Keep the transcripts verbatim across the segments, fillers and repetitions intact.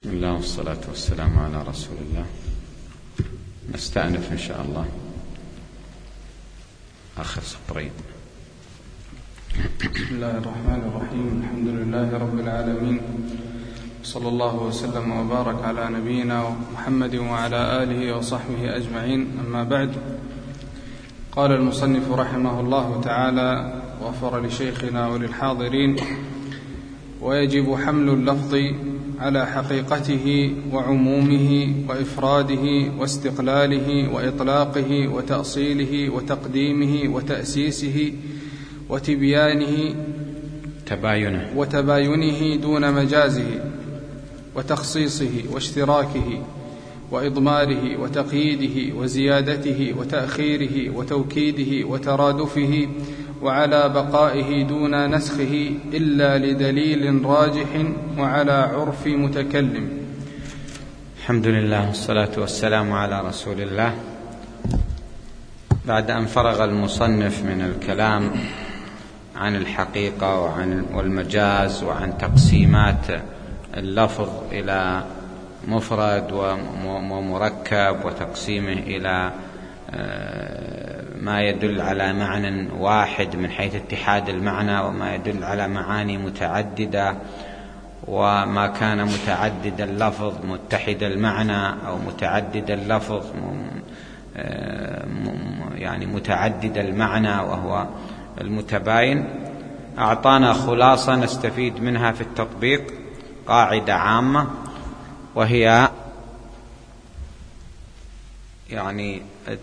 بسم الله والصلاة والسلام على رسول الله. نستأنف إن شاء الله آخر سطرين. بسم الله الرحمن الرحيم. الحمد لله رب العالمين، صلى الله وسلم وبارك على نبينا محمد وعلى آله وصحبه أجمعين. أما بعد، قال المصنف رحمه الله تعالى: غفر لشيخنا وللحاضرين: ويجب حمل اللفظ على حقيقته وعمومه وإفراده واستقلاله وإطلاقه وتأصيله وتقديمه وتأسيسه وتبيانه تباينه وتباينه دون مجازه وتخصيصه واشتراكه وإضماره وتقييده وزيادته وتأخيره وتوكيده وترادفه، وعلى بقائه دون نسخه إلا لدليل راجح وعلى عرف متكلم. الحمد لله والصلاة والسلام على رسول الله. بعد أن فرغ المصنف من الكلام عن الحقيقة وعن والمجاز وعن تقسيمات اللفظ إلى مفرد ومركب وتقسيمه إلى ما يدل على معنى واحد من حيث اتحاد المعنى وما يدل على معاني متعددة، وما كان متعدد اللفظ متحد المعنى أو متعدد اللفظ يعني متعدد المعنى وهو المتباين، أعطانا خلاصة نستفيد منها في التطبيق، قاعدة عامة، وهي يعني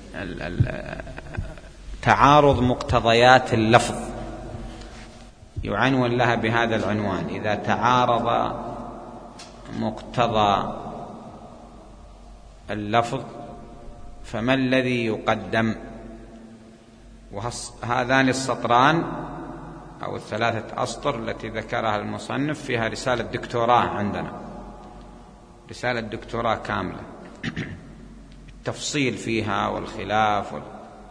تعارض مقتضيات اللفظ، يعنون لها بهذا العنوان: إذا تعارض مقتضى اللفظ فما الذي يقدم؟ وهذان السطران أو الثلاثة أسطر التي ذكرها المصنف فيها رسالة دكتوراه، عندنا رسالة دكتوراه كاملة التفصيل فيها والخلاف وال...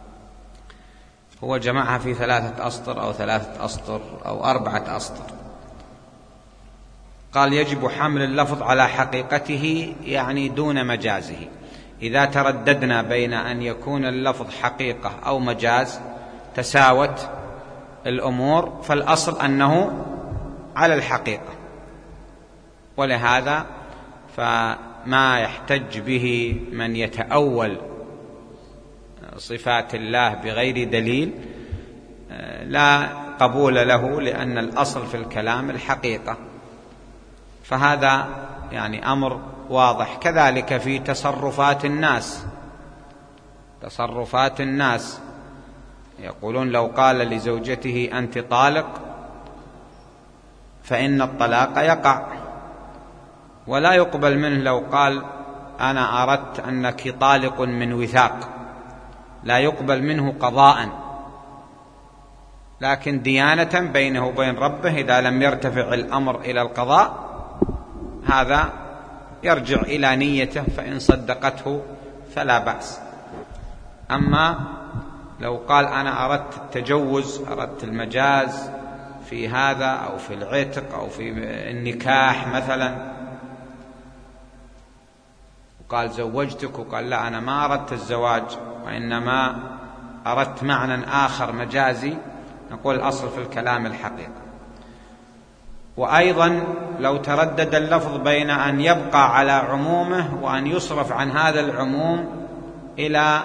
هو جمعها في ثلاثة أسطر أو ثلاثة أسطر أو أربعة أسطر. قال: يجب حمل اللفظ على حقيقته، يعني دون مجازه. إذا ترددنا بين أن يكون اللفظ حقيقة أو مجاز تساوت الأمور، فالأصل أنه على الحقيقة، ولهذا فما يحتج به من يتأول صفات الله بغير دليل لا قبول له، لأن الأصل في الكلام الحقيقة، فهذا يعني أمر واضح. كذلك في تصرفات الناس، تصرفات الناس يقولون: لو قال لزوجته أنت طالق فإن الطلاق يقع، ولا يقبل منه لو قال أنا أردت أنك طالق من وثاق، لا يقبل منه قضاء، لكن ديانة بينه وبين ربه إذا لم يرتفع الأمر إلى القضاء هذا يرجع إلى نيته، فإن صدقته فلا بأس. أما لو قال أنا أردت التجوز، أردت المجاز في هذا أو في العتق أو في النكاح مثلا، وقال زوجتك، وقال لا أنا ما أردت الزواج وإنما أردت معنى آخر مجازي، نقول الأصل في الكلام الحقيقة. وأيضا لو تردد اللفظ بين أن يبقى على عمومه وأن يصرف عن هذا العموم إلى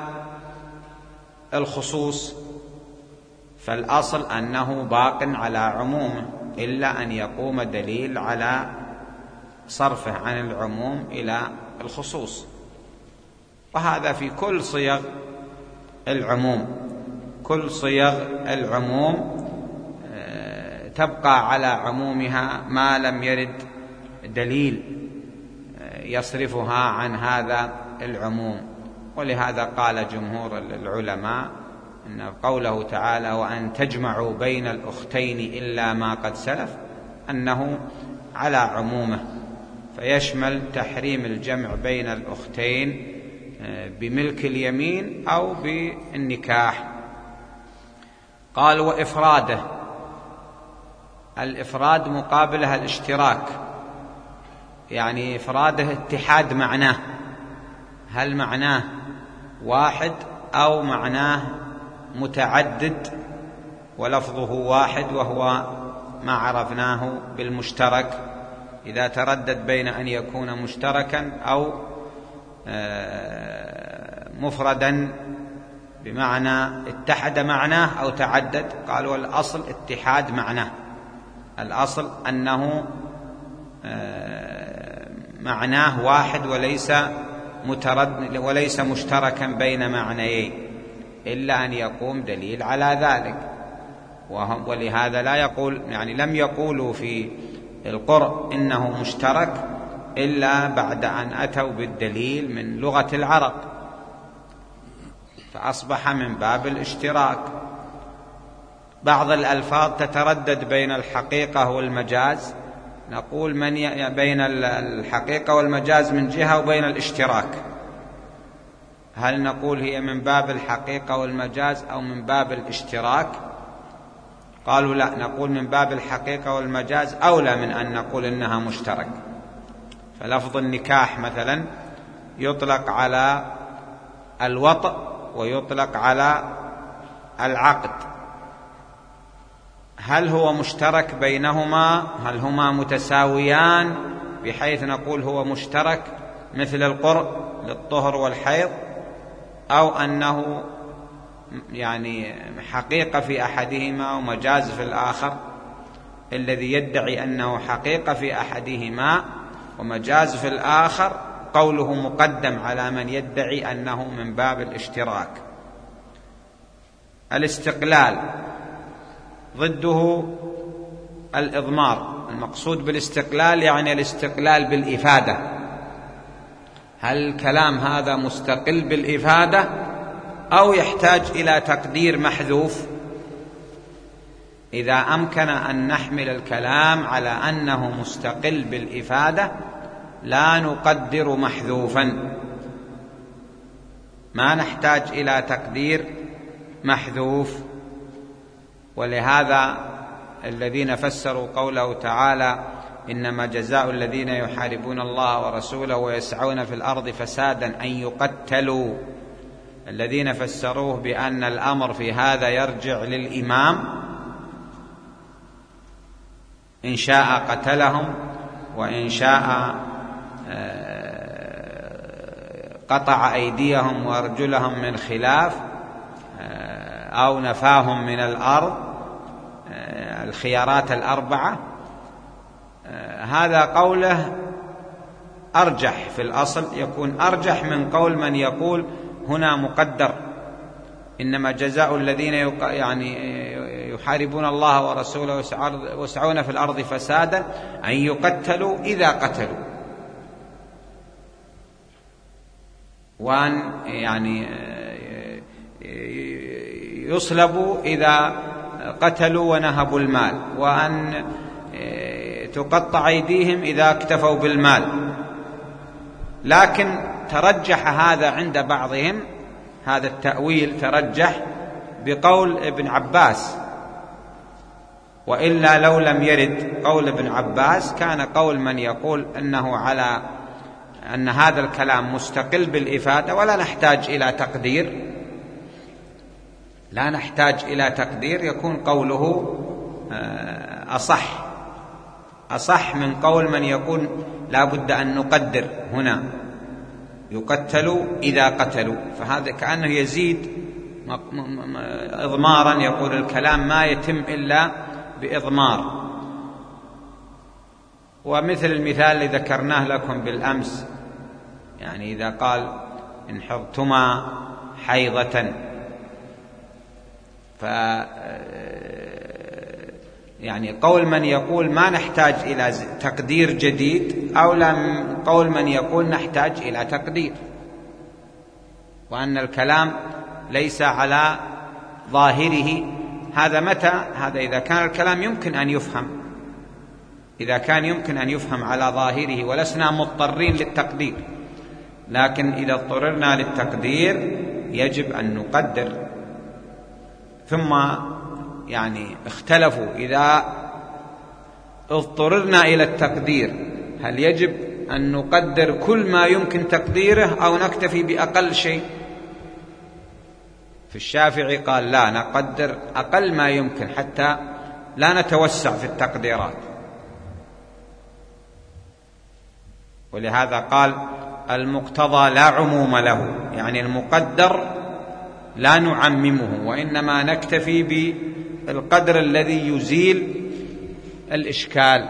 الخصوص، فالأصل أنه باق على عمومه، إلا أن يقوم دليل على صرفه عن العموم إلى الخصوص. وهذا في كل صيغ العموم، كل صيغ العموم تبقى على عمومها ما لم يرد دليل يصرفها عن هذا العموم. ولهذا قال جمهور العلماء إن قوله تعالى: وأن تجمعوا بين الأختين إلا ما قد سلف، أنه على عمومه، فيشمل تحريم الجمع بين الأختين بملك اليمين أو بالنكاح. قال: وإفراده، الإفراد مقابلها الاشتراك، يعني إفراده اتحاد معناه، هل معناه واحد أو معناه متعدد ولفظه واحد وهو ما عرفناه بالمشترك، إذا تردد بين أن يكون مشتركا أو مفردا بمعنى اتحد معناه أو تعدد. قالوا الأصل اتحاد معناه، الأصل أنه معناه واحد وليس متردد وليس مشتركا بين معنيين، إلا أن يقوم دليل على ذلك. ولهذا لا يقول يعني لم يقولوا في القرء إنه مشترك إلا بعد أن أتوا بالدليل من لغة العرب، فأصبح من باب الاشتراك. بعض الألفاظ تتردد بين الحقيقة والمجاز، نقول من ي... بين الحقيقة والمجاز من جهة وبين الاشتراك، هل نقول هي من باب الحقيقة والمجاز أو من باب الاشتراك؟ قالوا لا، نقول من باب الحقيقة والمجاز أولى من أن نقول إنها مشترك. فلفظ النكاح مثلا يطلق على الوطء ويطلق على العقد، هل هو مشترك بينهما؟ هل هما متساويان بحيث نقول هو مشترك مثل القرء للطهر والحيض، أو أنه يعني حقيقة في أحدهما ومجاز في الآخر؟ الذي يدعي أنه حقيقة في أحدهما ومجاز في الآخر قوله مقدم على من يدعي أنه من باب الاشتراك. الاستقلال ضده الإضمار. المقصود بالاستقلال يعني الاستقلال بالإفادة، هل الكلام هذا مستقل بالإفادة أو يحتاج إلى تقدير محذوف؟ إذا أمكن أن نحمل الكلام على أنه مستقل بالإفادة لا نقدر محذوفا، ما نحتاج إلى تقدير محذوف. ولهذا الذين فسروا قوله تعالى إنما جزاء الذين يحاربون الله ورسوله ويسعون في الأرض فسادا أن يقتلوا، الذين فسروه بأن الأمر في هذا يرجع للإمام، إن شاء قتلهم وإن شاء قطع أيديهم وأرجلهم من خلاف أو نفاهم من الأرض، الخيارات الأربعة. هذا قوله أرجح في الأصل، يكون أرجح من قول من يقول هنا مقدر إنما جزاء الذين يعني يحاربون الله ورسوله ويسعون في الأرض فسادا أن يقتلوا إذا قتلوا، وأن يعني يصلبوا إذا قتلوا ونهبوا المال، وأن تقطع أيديهم إذا اكتفوا بالمال. لكن ترجح هذا عند بعضهم، هذا التأويل ترجح بقول ابن عباس، وإلا لو لم يرد قول ابن عباس كان قول من يقول أنه على أن هذا الكلام مستقل بالإفادة ولا نحتاج إلى تقدير، لا نحتاج إلى تقدير، يكون قوله أصح أصح من قول من يقول لا بد أن نقدر هنا يقتلوا إذا قتلوا، فهذا كأنه يزيد إضمارا، يقول الكلام ما يتم إلا بإضمار. ومثل المثال الذي ذكرناه لكم بالأمس، يعني إذا قال إن حضتما حيضة، ف يعني قول من يقول ما نحتاج إلى تقدير جديد، أو لم قول من يقول نحتاج إلى تقدير، وأن الكلام ليس على ظاهره. هذا متى؟ هذا إذا كان الكلام يمكن أن يفهم، إذا كان يمكن أن يفهم على ظاهره ولسنا مضطرين للتقدير. لكن إذا اضطررنا للتقدير يجب أن نقدر. ثم يعني اختلفوا إذا اضطررنا إلى التقدير هل يجب أن نقدر كل ما يمكن تقديره أو نكتفي بأقل شيء؟ في الشافعي قال لا، نقدر أقل ما يمكن حتى لا نتوسع في التقديرات. ولهذا قال المقتضى لا عموم له، يعني المقدر لا نعممه وإنما نكتفي بالقدر الذي يزيل الإشكال.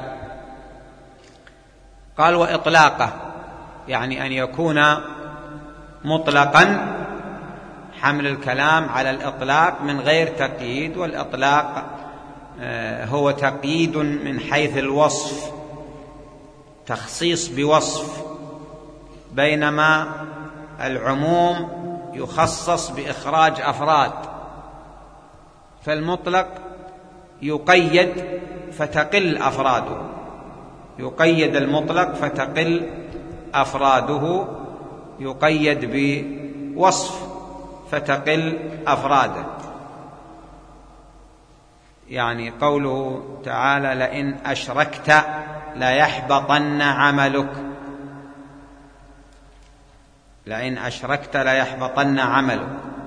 قال وإطلاقه، يعني أن يكون مطلقا، حمل الكلام على الإطلاق من غير تقييد، والإطلاق هو تقييد من حيث الوصف، تخصيص بوصف، بينما العموم يخصص بإخراج أفراد. فالمطلق يقيد فتقل أفراده، يقيد المطلق فتقل أفراده، يقيد بوصف فتقل أفراده. يعني قوله تعالى لئن أشركت ليحبطن عملك، لئن أشركت ليحبطن عملك.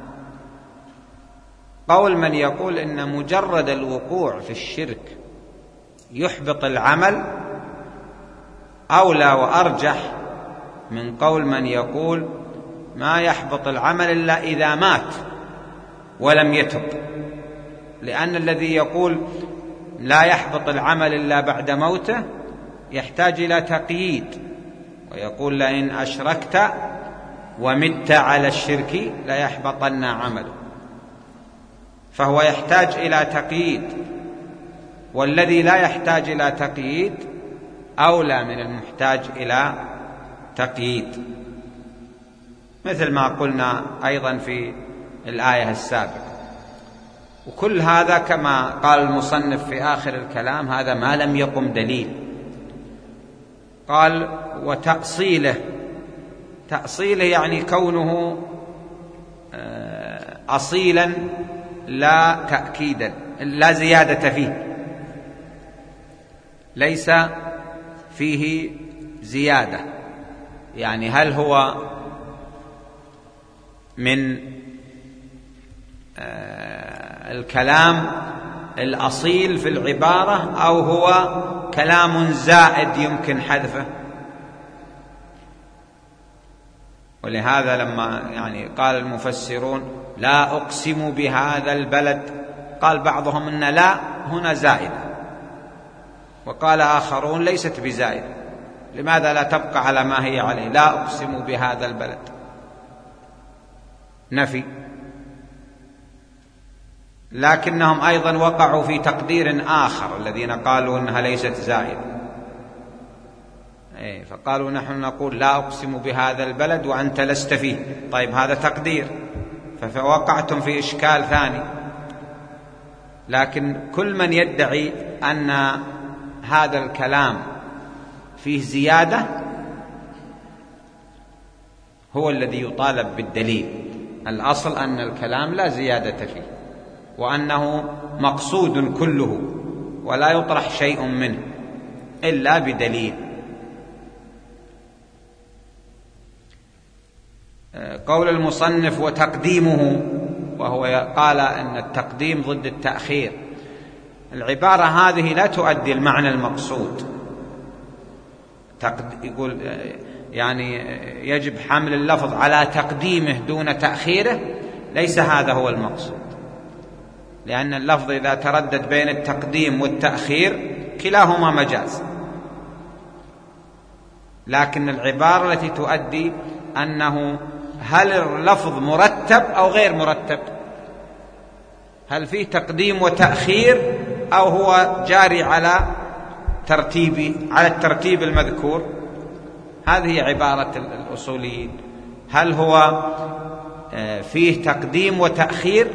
قول من يقول إن مجرد الوقوع في الشرك يحبط العمل أولى وأرجح من قول من يقول ما يحبط العمل إلا إذا مات ولم يتب، لأن الذي يقول لا يحبط العمل إلا بعد موته يحتاج إلى تقييد، ويقول لئن أشركت ومت على الشرك ليحبطن عمله، فهو يحتاج إلى تقييد، والذي لا يحتاج إلى تقييد أولى من المحتاج إلى تقييد، مثل ما قلنا أيضا في الآية السابقة. وكل هذا كما قال المصنف في آخر الكلام هذا ما لم يقم دليل. قال وتأصيله، تأصيله يعني كونه أصيلا لا تأكيدا، لا زيادة فيه، ليس فيه زيادة. يعني هل هو من الكلام الأصيل في العبارة أو هو كلام زائد يمكن حذفه؟ ولهذا لما يعني قال المفسرون لا أقسم بهذا البلد، قال بعضهم إن لا هنا زائدة، وقال آخرون ليست بزائدة. لماذا لا تبقى على ما هي عليه؟ لا أقسم بهذا البلد نفي. لكنهم أيضا وقعوا في تقدير آخر الذين قالوا إنها ليست زائدة، فقالوا نحن نقول لا أقسم بهذا البلد وأنت لست فيه. طيب هذا تقدير، فوقعتم في إشكال ثاني. لكن كل من يدعي أن هذا الكلام فيه زيادة هو الذي يطالب بالدليل. الأصل أن الكلام لا زيادة فيه، وأنه مقصود كله ولا يطرح شيء منه إلا بدليل. قول المصنف وتقديمه، وهو قال أن التقديم ضد التأخير، العبارة هذه لا تؤدي المعنى المقصود. يقول يعني يجب حمل اللفظ على تقديمه دون تأخيره، ليس هذا هو المقصود، لأن اللفظ إذا تردد بين التقديم والتأخير كلاهما مجاز. لكن العبارة التي تؤدي أنه هل اللفظ مرتب أو غير مرتب، هل فيه تقديم وتأخير أو هو جاري على ترتيب على الترتيب المذكور. هذه عبارة الأصوليين، هل هو فيه تقديم وتأخير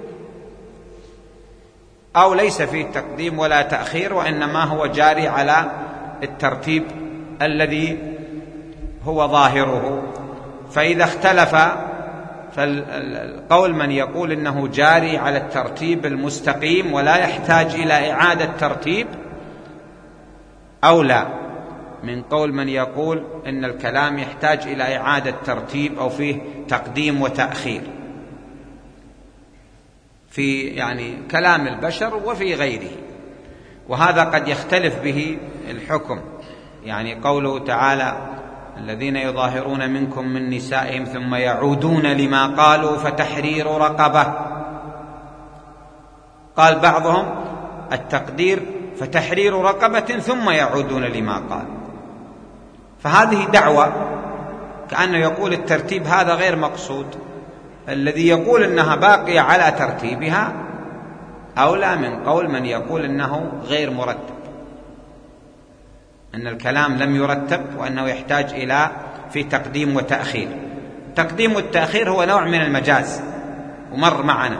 أو ليس فيه تقديم ولا تأخير، وإنما هو جاري على الترتيب الذي هو ظاهره. فإذا اختلف، فالقول من يقول إنه جاري على الترتيب المستقيم ولا يحتاج إلى إعادة ترتيب أو لا، من قول من يقول إن الكلام يحتاج إلى إعادة ترتيب أو فيه تقديم وتأخير في يعني كلام البشر وفي غيره، وهذا قد يختلف به الحكم. يعني قوله تعالى: الذين يظاهرون منكم من نسائهم ثم يعودون لما قالوا فتحرير رقبة، قال بعضهم التقدير فتحرير رقبة ثم يعودون لما قالوا، فهذه دعوة كأنه يقول الترتيب هذا غير مقصود. الذي يقول إنها باقية على ترتيبها أولى من قول من يقول إنه غير مرتب، أن الكلام لم يرتب وأنه يحتاج إلى في تقديم وتأخير. تقديم والتأخير هو نوع من المجاز ومر معنا،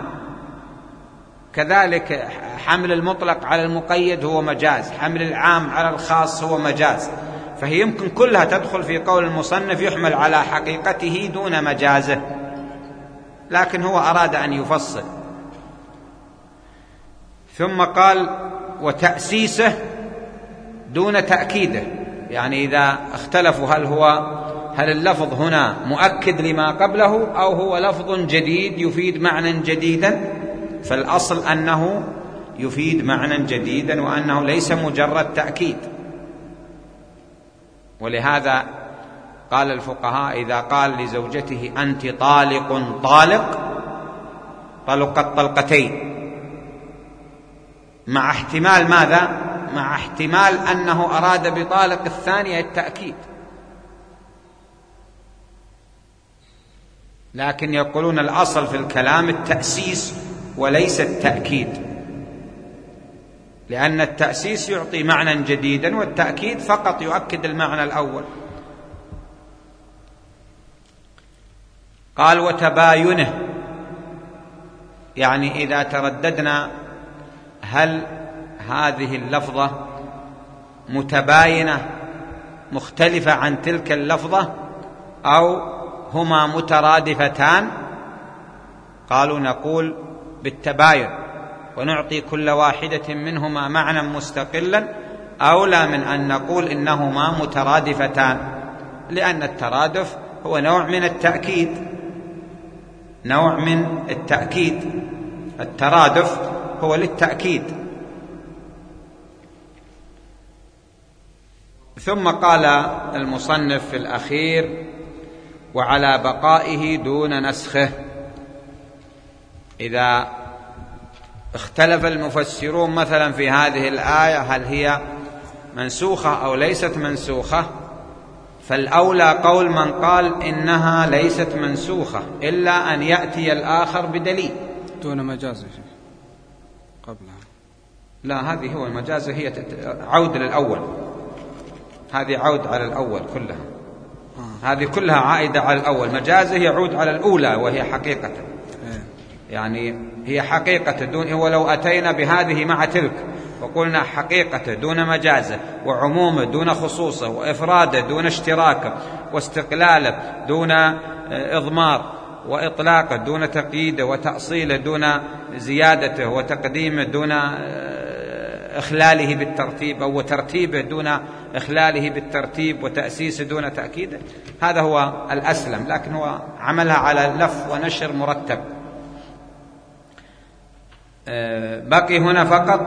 كذلك حمل المطلق على المقيد هو مجاز، حمل العام على الخاص هو مجاز، فهي يمكن كلها تدخل في قول المصنف يحمل على حقيقته دون مجازه، لكن هو أراد أن يفصل. ثم قال: وتأسيسه دون تأكيده، يعني إذا اختلفوا هل هو هل اللفظ هنا مؤكد لما قبله أو هو لفظ جديد يفيد معنى جديدا، فالأصل أنه يفيد معنى جديدا وأنه ليس مجرد تأكيد. ولهذا قال الفقهاء: إذا قال لزوجته أنت طالق طالق طلقت طلقتين، مع احتمال ماذا؟ مع احتمال أنه أراد بطالق الثانية التأكيد، لكن يقولون الأصل في الكلام التأسيس وليس التأكيد، لأن التأسيس يعطي معنى جديدا والتأكيد فقط يؤكد المعنى الأول. قال: وتباينه، يعني إذا ترددنا هل هذه اللفظة متباينة مختلفة عن تلك اللفظة أو هما مترادفتان، قالوا نقول بالتباين ونعطي كل واحدة منهما معنى مستقلا، أولى من أن نقول إنهما مترادفتان، لأن الترادف هو نوع من التأكيد، نوع من التأكيد، الترادف هو للتأكيد. ثم قال المصنف في الأخير: وعلى بقائه دون نسخه. إذا اختلف المفسرون مثلا في هذه الآية هل هي منسوخة أو ليست منسوخة، فالأولى قول من قال إنها ليست منسوخة إلا أن يأتي الآخر بدليل. دون مجاز قبلها، لا، هذه هو المجاز، هي عود للأول، هذه عود على الأول كلها، هذه كلها عائدة على الأول، مجازه يعود على الأولى وهي حقيقة، يعني هي حقيقة دون، ولو أتينا بهذه مع تلك وقلنا حقيقة دون مجازه، وعمومه دون خصوصه، وإفراده دون اشتراكه، واستقلاله دون إضمار، وإطلاقه دون تقييده، وتأصيله دون زيادته، وتقديمه دون إخلاله بالترتيب، أو ترتيبه دون إخلاله بالترتيب، وتأسيسه دون تأكيده، هذا هو الأسلم، لكن هو عملها على لف ونشر مرتب. بقي هنا فقط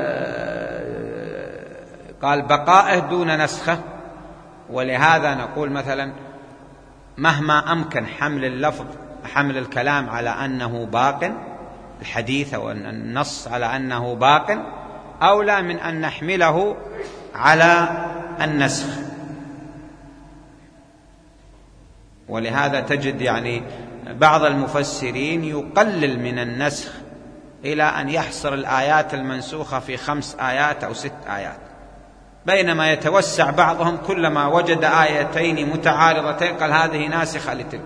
قال بقائه دون نسخه، ولهذا نقول مثلا مهما أمكن حمل اللفظ حمل الكلام على أنه باق، الحديث أو النص على أنه باق، أولى من أن نحمله على النسخ. ولهذا تجد يعني بعض المفسرين يقلل من النسخ إلى أن يحصر الآيات المنسوخة في خمس آيات أو ست آيات، بينما يتوسع بعضهم كلما وجد آيتين متعارضتين قال هذه ناسخة لتلك.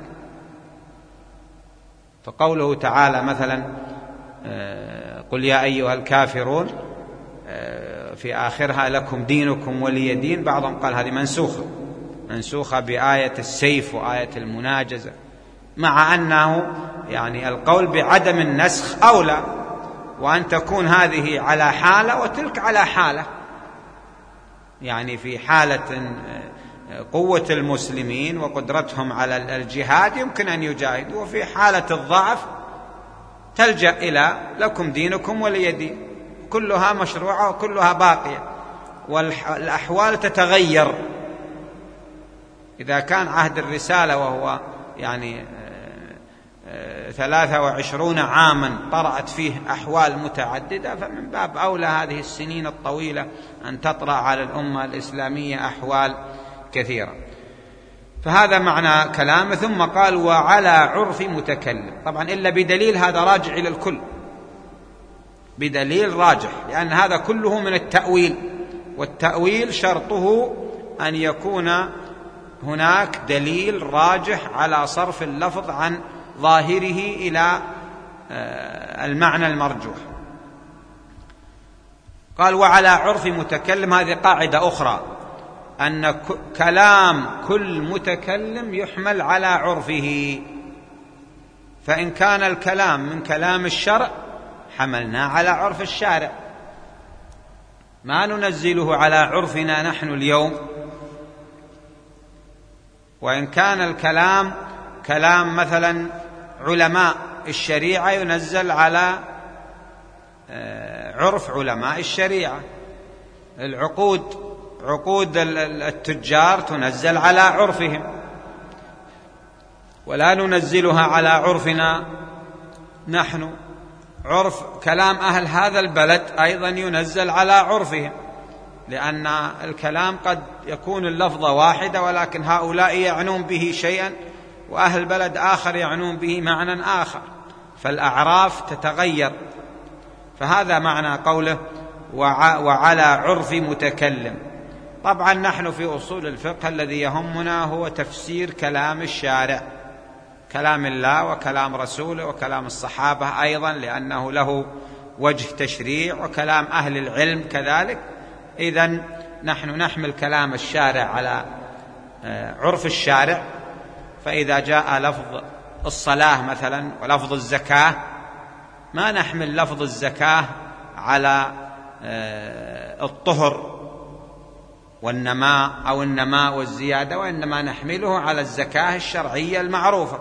فقوله تعالى مثلا قل يا أيها الكافرون في آخرها لكم دينكم ولي دين، بعضهم قال هذه منسوخة منسوخة بآية السيف وآية المناجزة، مع أنه يعني القول بعدم النسخ أولى، وأن تكون هذه على حالة وتلك على حالة، يعني في حالة قوة المسلمين وقدرتهم على الجهاد يمكن أن يجاهدوا، وفي حالة الضعف تلجأ إلى لكم دينكم ولي دين، كلها مشروعة وكلها باقية، والأحوال تتغير. إذا كان عهد الرسالة وهو يعني ثلاثة وعشرون عاما طرأت فيه أحوال متعددة، فمن باب أولى هذه السنين الطويلة أن تطرأ على الأمة الإسلامية أحوال كثيرة. فهذا معنى كلامه. ثم قال وعلى عرف متكلم، طبعا إلا بدليل، هذا راجع إلى الكل، بدليل راجح، لأن هذا كله من التأويل، والتأويل شرطه أن يكون هناك دليل راجح على صرف اللفظ عن ظاهره إلى المعنى المرجوح. قال وعلى عرف متكلم، هذه قاعدة أخرى، أن كلام كل متكلم يحمل على عرفه، فإن كان الكلام من كلام الشرع حملنا على عرف الشارع، ما ننزله على عرفنا نحن اليوم. وإن كان الكلام كلام مثلا علماء الشريعة ينزل على عرف علماء الشريعة، العقود عقود التجار تنزل على عرفهم، ولا ننزلها على عرفنا نحن. عرف كلام أهل هذا البلد أيضا ينزل على عرفهم، لأن الكلام قد يكون اللفظة واحدة ولكن هؤلاء يعنون به شيئا وأهل بلد آخر يعنون به معنى آخر، فالأعراف تتغير. فهذا معنى قوله وعلى عرف متكلم. طبعا نحن في أصول الفقه الذي يهمنا هو تفسير كلام الشارع، كلام الله وكلام رسوله وكلام الصحابة أيضا، لأنه له وجه تشريع، وكلام أهل العلم كذلك. إذن نحن نحمل كلام الشارع على عرف الشارع، فإذا جاء لفظ الصلاة مثلا ولفظ الزكاة ما نحمل لفظ الزكاة على الطهر والنماء أو النماء والزيادة، وإنما نحمله على الزكاة الشرعية المعروفة،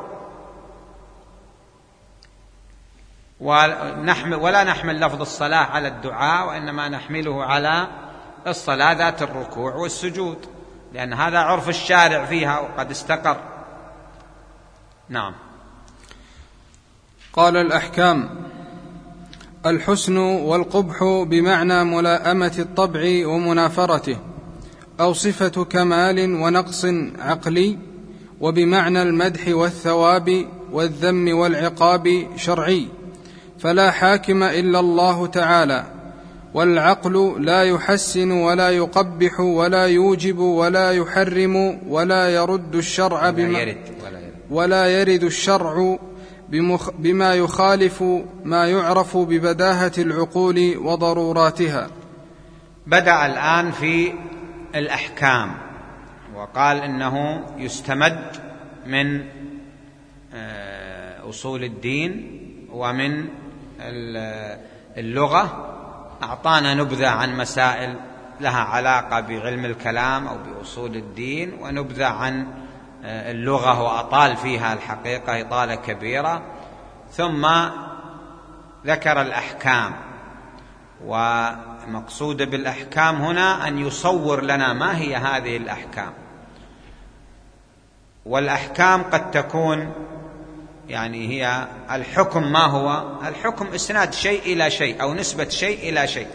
ولا نحمل لفظ الصلاة على الدعاء، وإنما نحمله على الصلاة ذات الركوع والسجود، لأن هذا عرف الشارع فيها وقد استقر. نعم. قال الأحكام: الحسن والقبح بمعنى ملائمة الطبع ومنافرته، أو صفة كمال ونقص عقلي، وبمعنى المدح والثواب والذم والعقاب شرعي، فلا حاكم إلا الله تعالى، والعقل لا يحسن ولا يقبح ولا يوجب ولا يحرم ولا يرد الشرع بما ولا يرد الشرع بما يخالف ما يعرف ببداهة العقول وضروراتها. بدأ الآن في الأحكام، وقال إنه يستمد من أصول الدين ومن اللغة. أعطانا نبذة عن مسائل لها علاقة بعلم الكلام أو بأصول الدين، ونبذة عن اللغة وأطال فيها الحقيقة إطالة كبيرة، ثم ذكر الأحكام. ومقصود بالأحكام هنا أن يصور لنا ما هي هذه الأحكام. والأحكام قد تكون يعني هي الحكم. ما هو الحكم؟ إسناد شيء إلى شيء أو نسبة شيء إلى شيء،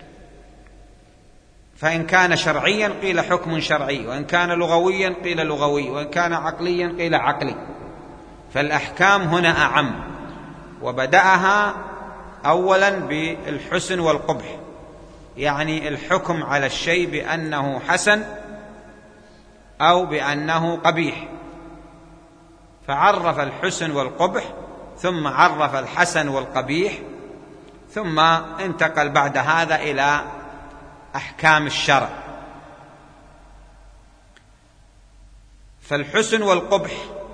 فإن كان شرعيا قيل حكم شرعي، وإن كان لغويا قيل لغوي، وإن كان عقليا قيل عقلي. فالأحكام هنا أعم، وبدأها أولا بالحسن والقبح، يعني الحكم على الشيء بأنه حسن أو بأنه قبيح، فعرف الحسن والقبح، ثم عرف الحسن والقبيح، ثم انتقل بعد هذا إلى أحكام الشرع. فالحسن والقبح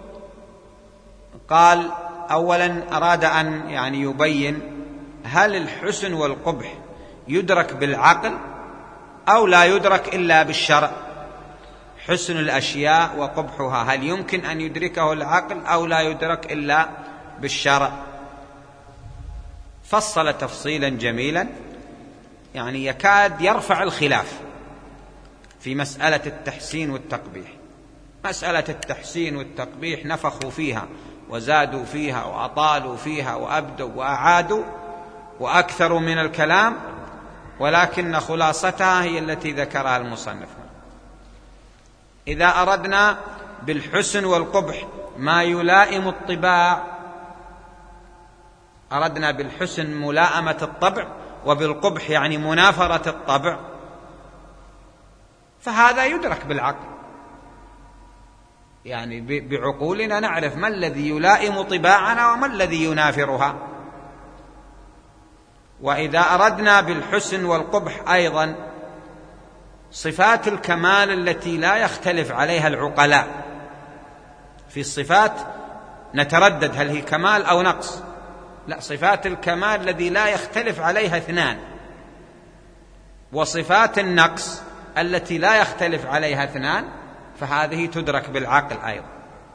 قال أولا أراد أن يعني يبين هل الحسن والقبح يدرك بالعقل أو لا يدرك إلا بالشرع. حسن الأشياء وقبحها هل يمكن أن يدركه العقل أو لا يدرك إلا بالشرع؟ فصل تفصيلا جميلا يعني يكاد يرفع الخلاف في مسألة التحسين والتقبيح. مسألة التحسين والتقبيح نفخوا فيها وزادوا فيها وأطالوا فيها وأبدوا وأعادوا وأكثروا من الكلام، ولكن خلاصتها هي التي ذكرها المصنف. إذا أردنا بالحسن والقبح ما يلائم الطباع، أردنا بالحسن ملائمة الطبع وبالقبح يعني منافرة الطبع، فهذا يدرك بالعقل، يعني بعقولنا نعرف ما الذي يلائم طباعنا وما الذي ينافرها. وإذا أردنا بالحسن والقبح أيضا صفات الكمال التي لا يختلف عليها العقلاء، في الصفات نتردد هل هي كمال أو نقص، لا، صفات الكمال الذي لا يختلف عليها اثنان، وصفات النقص التي لا يختلف عليها اثنان، فهذه تدرك بالعقل أيضا.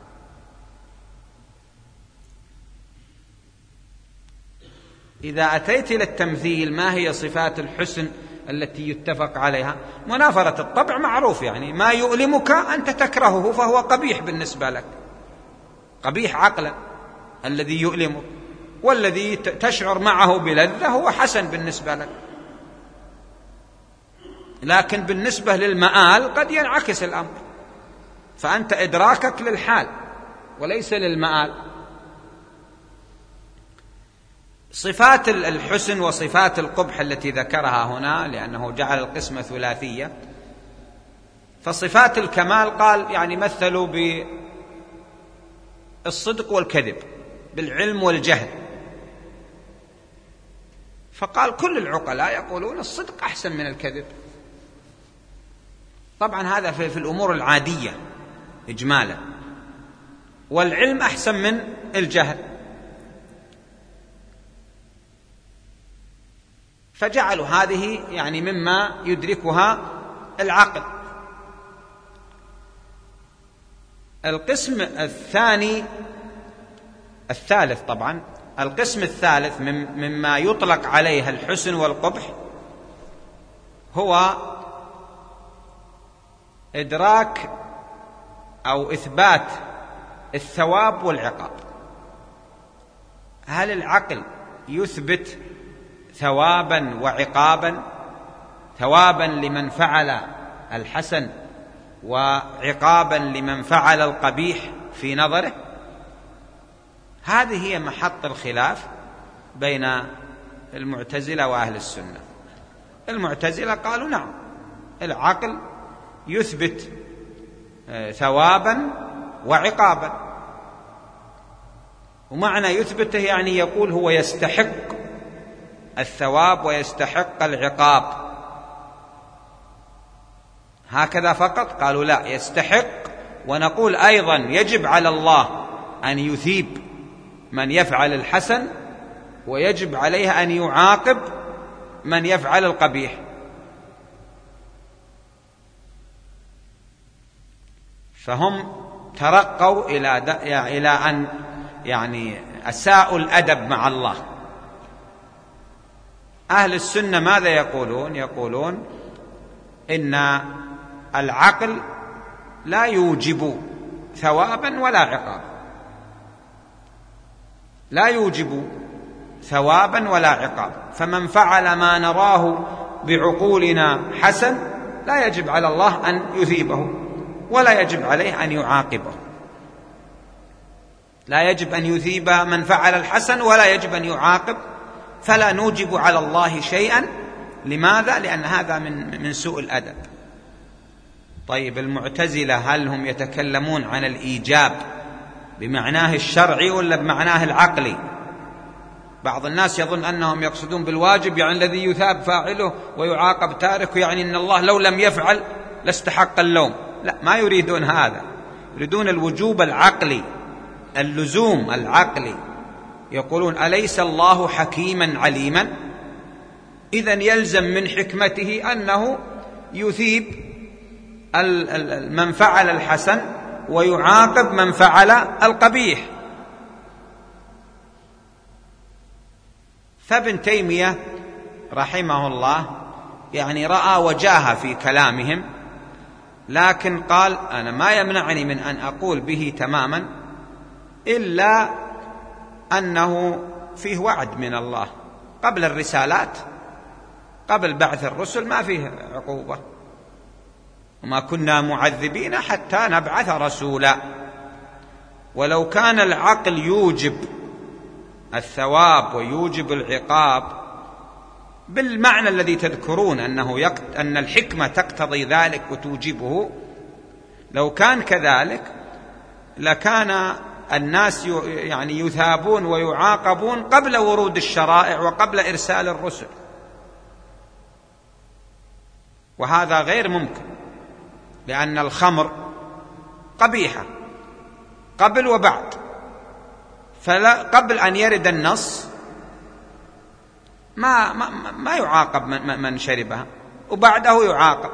إذا أتيت إلى التمثيل ما هي صفات الحسن التي يتفق عليها؟ منافرة الطبع معروف، يعني ما يؤلمك أنت تكرهه فهو قبيح بالنسبة لك، قبيح عقلا الذي يؤلمك، والذي تشعر معه بلذة هو حسن بالنسبة لك. لكن بالنسبة للمآل قد ينعكس الأمر، فأنت إدراكك للحال وليس للمآل. صفات الحسن وصفات القبح التي ذكرها هنا لأنه جعل القسمة ثلاثية، فصفات الكمال قال يعني مثلوا بالصدق والكذب، بالعلم والجهل، فقال كل العقلاء يقولون الصدق أحسن من الكذب. طبعا هذا في, في الأمور العادية إجمالا، والعلم أحسن من الجهل، فجعلوا هذه يعني مما يدركها العقل. القسم الثاني الثالث طبعا القسم الثالث مما يطلق عليه الحسن والقبح هو إدراك أو إثبات الثواب والعقاب. هل العقل يثبت ثوابا وعقابا، ثوابا لمن فعل الحسن وعقابا لمن فعل القبيح في نظره؟ هذه هي محط الخلاف بين المعتزلة وأهل السنة. المعتزلة قالوا نعم، العقل يثبت ثوابا وعقابا، ومعنى يثبته يعني يقول هو يستحق الثواب ويستحق العقاب، هكذا فقط؟ قالوا لا، يستحق، ونقول أيضا يجب على الله أن يثيب من يفعل الحسن، ويجب عليه أن يعاقب من يفعل القبيح. فهم ترقوا إلى إلى أن يعني أساءوا الأدب مع الله. أهل السنة ماذا يقولون؟ يقولون إن العقل لا يوجب ثوابا ولا عقابا، لا يوجب ثوابا ولا عقابا، فمن فعل ما نراه بعقولنا حسن لا يجب على الله أن يثيبه ولا يجب عليه أن يعاقبه، لا يجب أن يثيب من فعل الحسن ولا يجب أن يعاقب، فلا نوجب على الله شيئا. لماذا؟ لأن هذا من من سوء الأدب. طيب المعتزلة هل هم يتكلمون عن الإيجاب بمعناه الشرعي ولا بمعناه العقلي؟ بعض الناس يظن أنهم يقصدون بالواجب يعني الذي يثاب فاعله ويعاقب تاركه، يعني أن الله لو لم يفعل لاستحق اللوم. لا، ما يريدون هذا، يريدون الوجوب العقلي، اللزوم العقلي. يقولون أليس الله حكيما عليما؟ إذن يلزم من حكمته أنه يثيب من فعل الحسن ويعاقب من فعل القبيح. فابن تيمية رحمه الله يعني رأى وجاهة في كلامهم، لكن قال أنا ما يمنعني من أن أقول به تماما إلا أنه فيه وعد من الله. قبل الرسالات، قبل بعث الرسل ما فيه عقوبة، وما كنا معذبين حتى نبعث رسولا. ولو كان العقل يوجب الثواب ويوجب العقاب بالمعنى الذي تذكرون أنه يقت... أن الحكمة تقتضي ذلك وتوجبه، لو كان كذلك لكان الناس يعني يثابون ويعاقبون قبل ورود الشرائع وقبل إرسال الرسل، وهذا غير ممكن، لأن الخمر قبيحة قبل وبعد، فلا قبل أن يرد النص ما ما, ما يعاقب من, من شربها، وبعده يعاقب.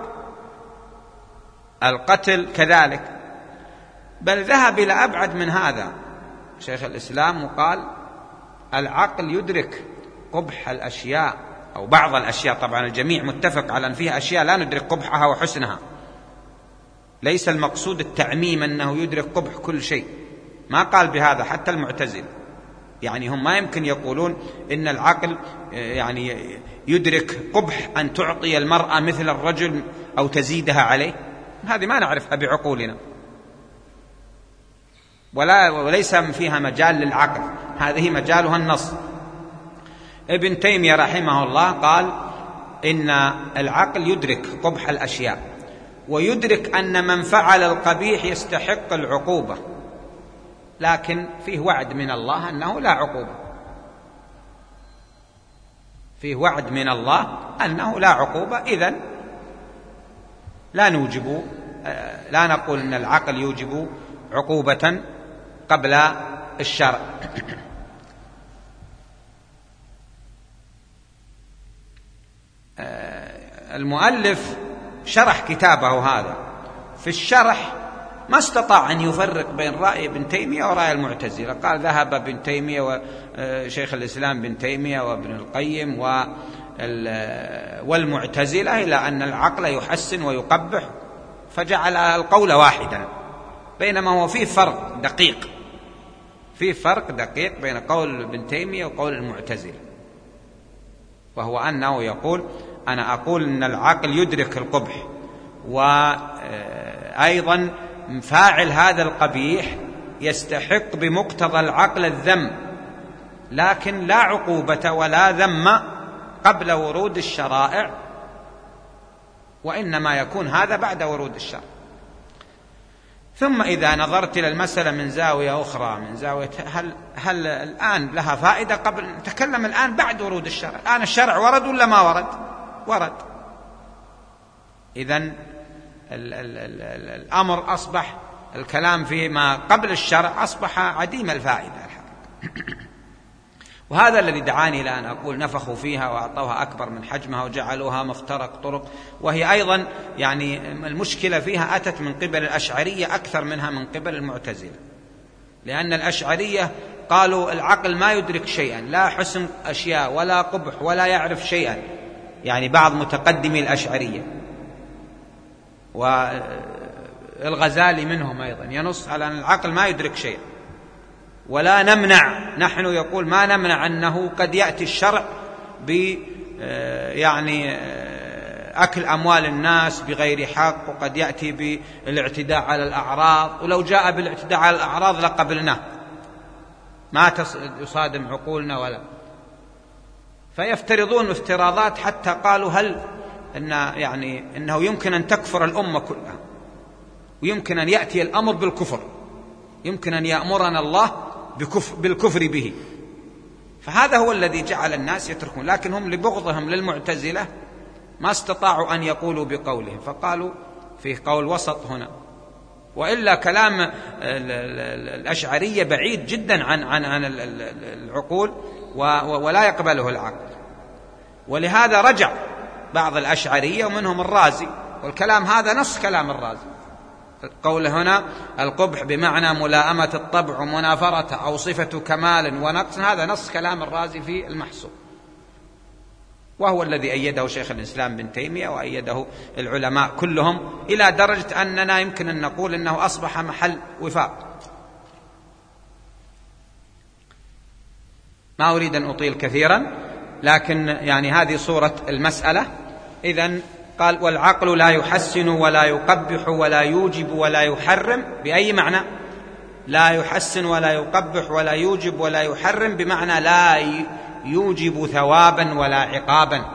القتل كذلك، بل ذهب إلى أبعد من هذا شيخ الإسلام وقال العقل يدرك قبح الأشياء أو بعض الأشياء، طبعا الجميع متفق على أن فيها أشياء لا ندرك قبحها وحسنها، ليس المقصود التعميم أنه يدرك قبح كل شيء، ما قال بهذا حتى المعتزل، يعني هم ما يمكن يقولون إن العقل يعني يدرك قبح أن تعطي المرأة مثل الرجل أو تزيدها عليه، هذه ما نعرفها بعقولنا، ولا وليس فيها مجال للعقل، هذه مجالها النص. ابن تيمية رحمه الله قال إن العقل يدرك قبح الأشياء ويدرك أن من فعل القبيح يستحق العقوبة، لكن فيه وعد من الله أنه لا عقوبة، فيه وعد من الله أنه لا عقوبة. إذن لا نوجب لا نقول أن العقل يوجب عقوبة قبل الشرع. المؤلف شرح كتابه هذا، في الشرح ما استطاع أن يفرق بين رأي ابن تيمية ورأي المعتزلة، قال ذهب ابن تيمية وشيخ الإسلام ابن تيمية وابن القيم والمعتزلة إلى أن العقل يحسن ويقبح، فجعل القول واحدا، بينما هو فيه فرق دقيق، فيه فرق دقيق بين قول ابن تيمية وقول المعتزلة، وهو أنه يقول أنا أقول أن العقل يدرك القبح، وأيضا فاعل هذا القبيح يستحق بمقتضى العقل الذم، لكن لا عقوبة ولا ذم قبل ورود الشرائع، وإنما يكون هذا بعد ورود الشرع. ثم إذا نظرت إلى المسألة من زاوية أخرى، من زاوية هل, هل الآن لها فائدة قبل، نتكلم الآن بعد ورود الشرع، الآن الشرع ورد ولا ما ورد؟ ورد. إذن ال ال ال ال الأمر أصبح الكلام فيما قبل الشرع أصبح عديم الفائدة الحقيقة. وهذا الذي دعاني إلى أن أقول نفخوا فيها وأعطوها أكبر من حجمها وجعلوها مفترق طرق، وهي أيضا يعني المشكلة فيها أتت من قبل الأشعرية أكثر منها من قبل المعتزلة، لأن الأشعرية قالوا العقل ما يدرك شيئا، لا حسن أشياء ولا قبح ولا يعرف شيئا، يعني بعض متقدمي الأشعرية، والغزالي منهم أيضا ينص على أن العقل ما يدرك شيئا، ولا نمنع، نحن يقول ما نمنع أنه قد يأتي الشرع ب يعني أكل أموال الناس بغير حق، وقد يأتي بالاعتداء على الأعراض، ولو جاء بالاعتداء على الأعراض لقبلناه، ما يصادم عقولنا ولا. فيفترضون افتراضات حتى قالوا هل إن يعني إنه يمكن أن تكفر الأمة كلها، ويمكن أن يأتي الأمر بالكفر، يمكن أن يأمرنا الله بكفر بالكفر به. فهذا هو الذي جعل الناس يتركون، لكن هم لبغضهم للمعتزلة ما استطاعوا أن يقولوا بقولهم، فقالوا فيه قول وسط هنا، وإلا كلام الأشعرية بعيد جدا عن عن عن العقول ولا يقبله العقل. ولهذا رجع بعض الأشعرية ومنهم الرازي والكلام هذا نص كلام الرازي. قوله هنا القبح بمعنى ملائمة الطبع ومنافرته أو صفة كمال ونقص، هذا نص كلام الرازي في المحصول، وهو الذي أيده شيخ الإسلام بن تيمية وأيده العلماء كلهم، إلى درجة أننا يمكن أن نقول أنه أصبح محل وفاق. ما أريد أن أطيل كثيرا، لكن يعني هذه صورة المسألة. إذن قال والعقل لا يحسن ولا يقبح ولا يوجب ولا يحرم. بأي معنى؟ لا يحسن ولا يقبح ولا يوجب ولا يحرم، بمعنى لا يوجب ثوابا ولا عقابا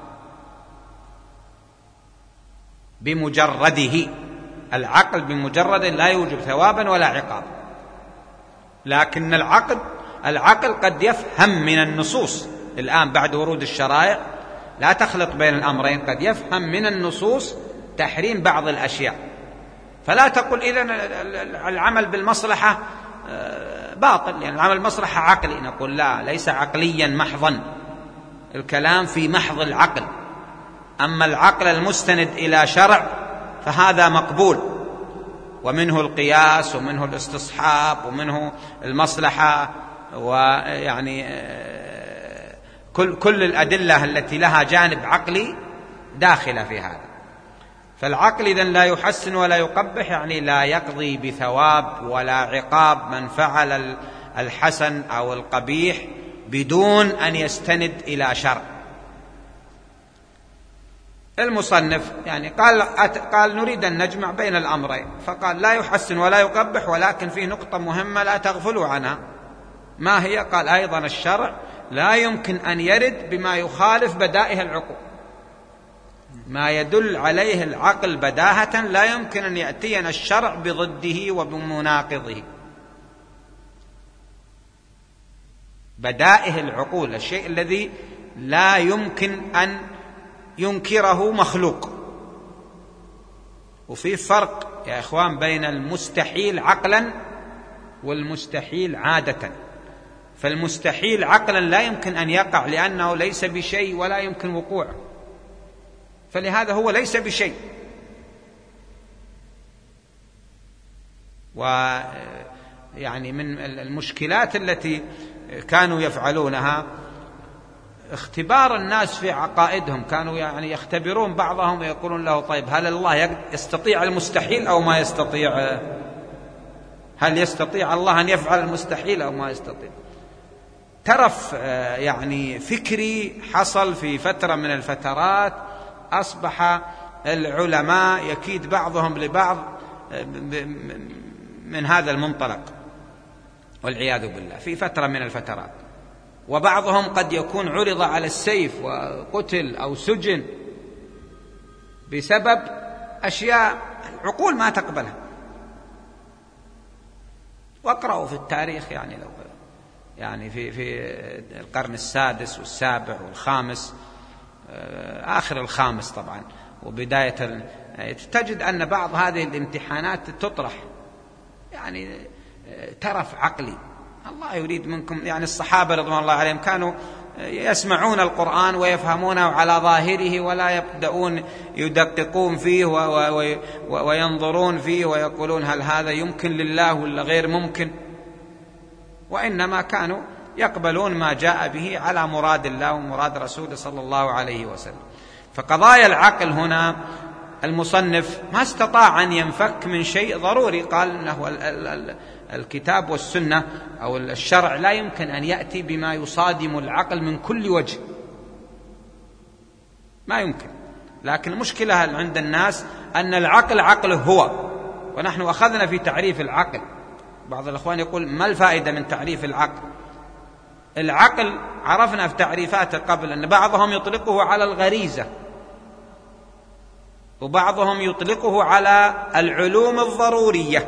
بمجرده. العقل بمجرد لا يوجب ثوابا ولا عقابا، لكن العقل العقل قد يفهم من النصوص. الآن بعد ورود الشرائع لا تخلط بين الأمرين، قد يفهم من النصوص تحريم بعض الأشياء، فلا تقل إذن العمل بالمصلحة باطل، يعني العمل بالمصلحة عقلي. نقول لا، ليس عقليا محضا، الكلام في محض العقل. أما العقل المستند إلى شرع فهذا مقبول، ومنه القياس ومنه الاستصحاب ومنه المصلحة، ويعني كل كل الأدلة التي لها جانب عقلي داخلة في هذا. فالعقل إذن لا يحسن ولا يقبح، يعني لا يقضي بثواب ولا عقاب من فعل الحسن أو القبيح بدون أن يستند إلى شرع. المصنف يعني قال قال نريد أن نجمع بين الأمرين، فقال لا يحسن ولا يقبح، ولكن فيه نقطة مهمة لا تغفلوا عنها. ما هي؟ قال أيضا الشرع لا يمكن أن يرد بما يخالف بدائه العقول. ما يدل عليه العقل بداهة لا يمكن أن يأتينا الشرع بضده وبمناقضه. بدائه العقول، الشيء الذي لا يمكن أن ينكره مخلوق. وفي فرق يا إخوان بين المستحيل عقلا والمستحيل عادة. فالمستحيل عقلا لا يمكن أن يقع لأنه ليس بشيء ولا يمكن وقوعه، فلهذا هو ليس بشيء. ويعني من المشكلات التي كانوا يفعلونها اختبار الناس في عقائدهم، كانوا يعني يختبرون بعضهم ويقولون له طيب هل الله يستطيع المستحيل أو ما يستطيع؟ هل يستطيع الله أن يفعل المستحيل أو ما يستطيع؟ ترف يعني فكري حصل في فترة من الفترات، أصبح العلماء يكيد بعضهم لبعض من هذا المنطلق والعياذ بالله في فترة من الفترات. وبعضهم قد يكون عرض على السيف وقتل أو سجن بسبب أشياء العقول ما تقبلها. واقرأوا في التاريخ يعني لو يعني في في القرن السادس والسابع والخامس، آخر الخامس طبعا وبداية، تجد أن بعض هذه الامتحانات تطرح يعني ترف عقلي. الله يريد منكم، يعني الصحابة رضوان الله عليهم كانوا يسمعون القرآن ويفهمونه على ظاهره ولا يبدأون يدققون فيه وينظرون فيه ويقولون هل هذا يمكن لله ولا غير ممكن، وإنما كانوا يقبلون ما جاء به على مراد الله ومراد رسوله صلى الله عليه وسلم. فقضايا العقل هنا المصنف ما استطاع أن ينفك من شيء ضروري، قال إنه الكتاب والسنة أو الشرع لا يمكن أن يأتي بما يصادم العقل من كل وجه، ما يمكن. لكن المشكلة عند الناس أن العقل عقله هو، ونحن أخذنا في تعريف العقل. بعض الأخوان يقول ما الفائدة من تعريف العقل؟ العقل عرفنا في تعريفاته قبل أن بعضهم يطلقه على الغريزة، وبعضهم يطلقه على العلوم الضرورية.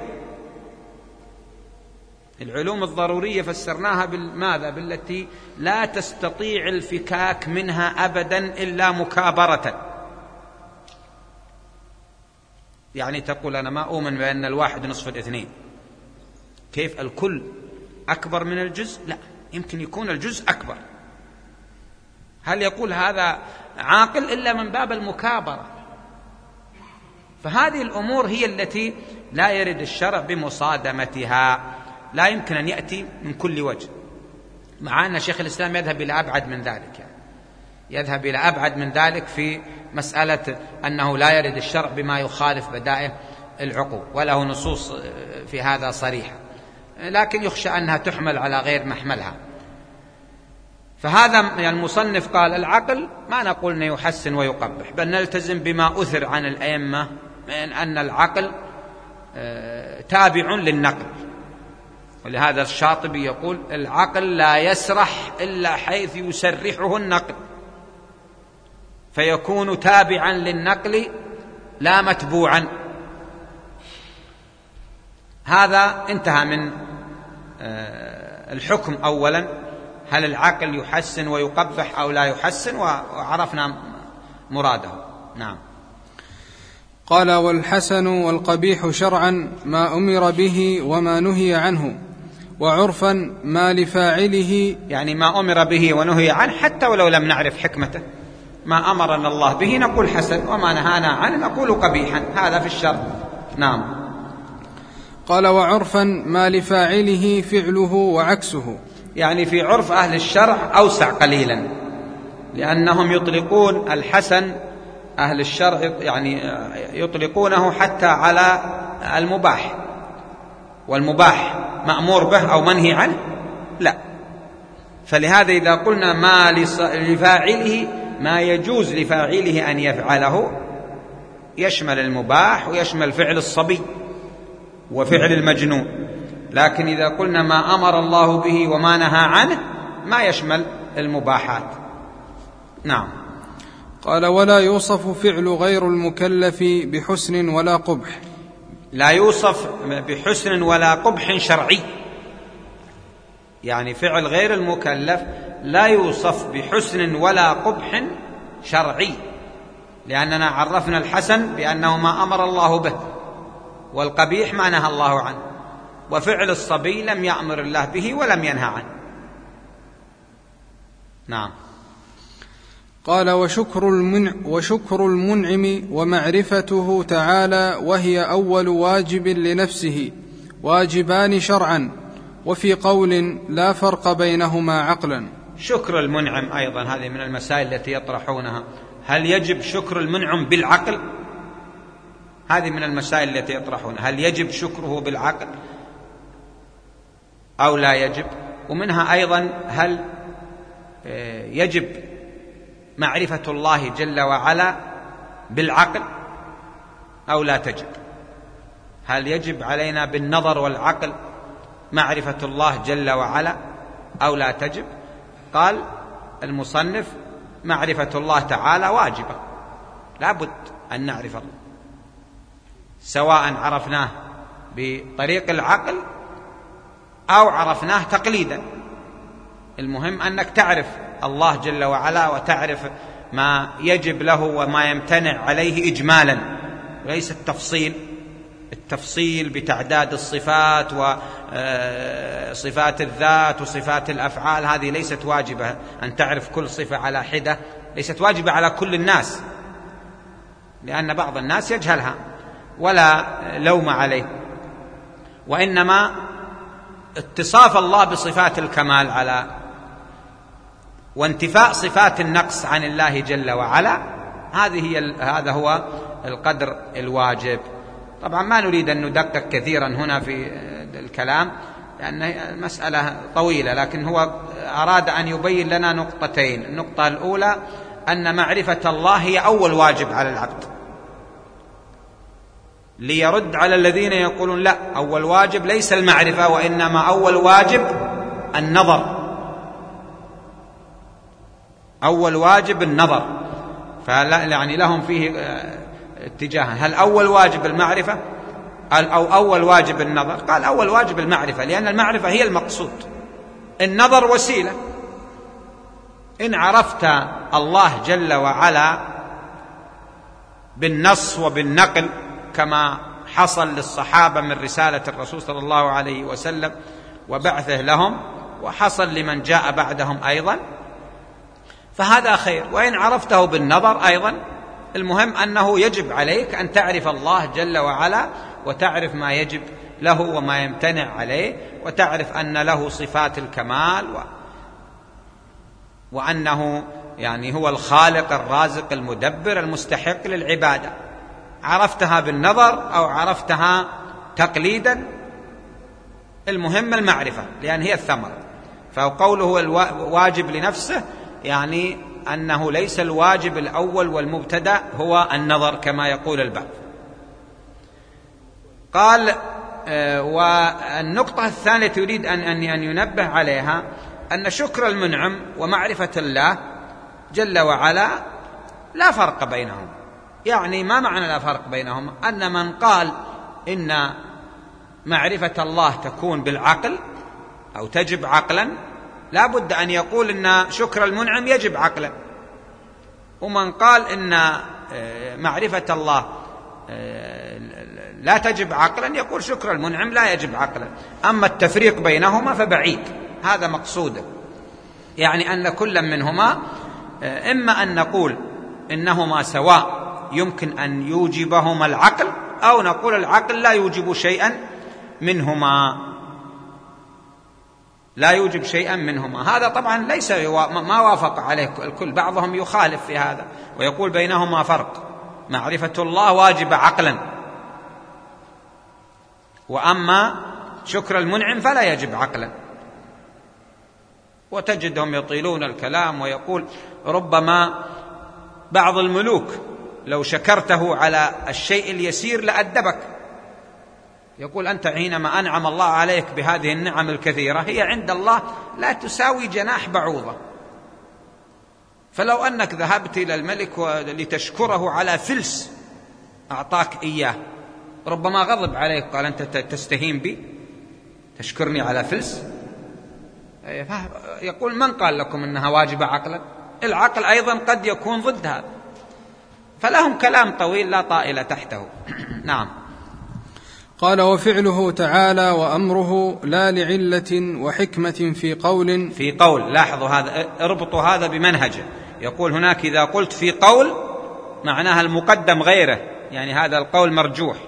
العلوم الضرورية فسرناها بالماذا؟ بالتي لا تستطيع الفكاك منها أبدا إلا مكابرة. يعني تقول أنا ما أؤمن بأن الواحد نصف الاثنين، كيف الكل أكبر من الجزء؟ لا، يمكن يكون الجزء أكبر. هل يقول هذا عاقل؟ إلا من باب المكابرة. فهذه الأمور هي التي لا يرد الشرع بمصادمتها، لا يمكن أن يأتي من كل وجه، مع أن شيخ الإسلام يذهب إلى أبعد من ذلك، يعني يذهب إلى أبعد من ذلك في مسألة أنه لا يرد الشرع بما يخالف بدائع العقول، وله نصوص في هذا صريحة، لكن يخشى أنها تحمل على غير محملها. فهذا يعني المصنف قال العقل ما نقول أنه يحسن ويقبح، بل نلتزم بما أثر عن الأئمة من أن العقل تابع للنقل. ولهذا الشاطبي يقول العقل لا يسرح إلا حيث يسرحه النقل، فيكون تابعا للنقل لا متبوعا. هذا انتهى من الحكم أولا، هل العقل يحسن ويقبح أو لا يحسن، وعرفنا مراده. نعم. قال والحسن والقبيح شرعا ما أمر به وما نهي عنه، وعرفا ما لفاعله، يعني ما أمر به ونهي عنه حتى ولو لم نعرف حكمته، ما أمرنا الله به نقول حسن، وما نهانا عنه نقول قبيحا، هذا في الشرع. نعم. قال وعرفا ما لفاعله فعله وعكسه، يعني في عرف أهل الشرع أوسع قليلا، لأنهم يطلقون الحسن أهل الشرع يعني يطلقونه حتى على المباح، والمباح مأمور به أو منهي عنه لا. فلهذا إذا قلنا ما لفاعله ما يجوز لفاعله أن يفعله يشمل المباح ويشمل فعل الصبي وفعل المجنون، لكن إذا قلنا ما أمر الله به وما نهى عنه ما يشمل المباحات. نعم. قال ولا يوصف فعل غير المكلف بحسن ولا قبح، لا يوصف بحسن ولا قبح شرعي، يعني فعل غير المكلف لا يوصف بحسن ولا قبح شرعي، لأننا عرفنا الحسن بأنه ما أمر الله به، والقبيح ما نهى الله عنه، وفعل الصبي لم يأمر الله به ولم ينهى عنه. نعم. قال وشكر المنع وشكر المنعم ومعرفته تعالى وهي أول واجب لنفسه، واجبان شرعا، وفي قول لا فرق بينهما عقلا. شكر المنعم أيضا هذه من المسائل التي يطرحونها، هل يجب شكر المنعم بالعقل؟ هذه من المسائل التي يطرحونها، هل يجب شكره بالعقل أو لا يجب؟ ومنها أيضا هل يجب معرفة الله جل وعلا بالعقل أو لا تجب؟ هل يجب علينا بالنظر والعقل معرفة الله جل وعلا أو لا تجب؟ قال المصنف معرفة الله تعالى واجبة، لا بد أن نعرف الله، سواء عرفناه بطريق العقل أو عرفناه تقليدا، المهم أنك تعرف الله جل وعلا وتعرف ما يجب له وما يمتنع عليه إجمالا، وليس التفصيل التفصيل بتعداد الصفات وصفات الذات وصفات الأفعال، هذه ليست واجبة، أن تعرف كل صفة على حدة ليست واجبة على كل الناس، لأن بعض الناس يجهلها ولا لوم عليه، وإنما اتصاف الله بصفات الكمال على وانتفاء صفات النقص عن الله جل وعلا، هذه هي هذا هو القدر الواجب. طبعا ما نريد أن ندقق كثيرا هنا في الكلام لأن المسألة طويلة، لكن هو أراد أن يبين لنا نقطتين. النقطة الأولى أن معرفة الله هي أول واجب على العبد، ليرد على الذين يقولون لا، أول واجب ليس المعرفة وإنما أول واجب النظر، أول واجب النظر، فلا يعني لهم فيه اتجاها، هل أول واجب المعرفة أو أول واجب النظر؟ قال أول واجب المعرفة، لأن المعرفة هي المقصود، النظر وسيلة. إن عرفت الله جل وعلا بالنص وبالنقل كما حصل للصحابة من رسالة الرسول صلى الله عليه وسلم وبعثه لهم، وحصل لمن جاء بعدهم أيضا، فهذا خير. وإن عرفته بالنظر أيضا المهم أنه يجب عليك أن تعرف الله جل وعلا، وتعرف ما يجب له وما يمتنع عليه، وتعرف أن له صفات الكمال و... وأنه يعني هو الخالق الرازق المدبر المستحق للعبادة. عرفتها بالنظر أو عرفتها تقليدا، المهم المعرفة، لأن هي الثمرة. فقوله الواجب لنفسه يعني أنه ليس الواجب الأول والمبتدأ هو النظر كما يقول البعض. قال والنقطة الثانية يريد أن أن ينبه عليها أن شكر المنعم ومعرفة الله جل وعلا لا فرق بينهم. يعني ما معنى لا فرق بينهم؟ أن من قال إن معرفة الله تكون بالعقل أو تجب عقلا لا بد أن يقول إن شكر المنعم يجب عقلا، ومن قال إن معرفة الله لا تجب عقلا يقول شكر المنعم لا يجب عقلا. أما التفريق بينهما فبعيد، هذا مقصوده، يعني أن كل منهما إما أن نقول إنهما سواء يمكن أن يوجبهما العقل، أو نقول العقل لا يوجب شيئا منهما، لا يوجب شيئا منهما. هذا طبعا ليس ما وافق عليه الكل، بعضهم يخالف في هذا ويقول بينهما فرق، معرفة الله واجب عقلا، وأما شكر المنعم فلا يجب عقلا. وتجدهم يطيلون الكلام ويقول ربما بعض الملوك لو شكرته على الشيء اليسير لأدبك. يقول أنت حينما أنعم الله عليك بهذه النعم الكثيرة هي عند الله لا تساوي جناح بعوضة، فلو أنك ذهبت إلى الملك لتشكره على فلس أعطاك إياه ربما غضب عليك، قال أنت تستهين بي تشكرني على فلس. يقول من قال لكم أنها واجبة عقلا؟ العقل أيضا قد يكون ضد هذا، فلهم كلام طويل لا طائل تحته. نعم. قال وفعله تعالى وأمره لا لعلة وحكمة في قول في قول لاحظوا هذا، اربطوا هذا بمنهجه. يقول هناك إذا قلت في قول معناها المقدم غيره، يعني هذا القول مرجوح.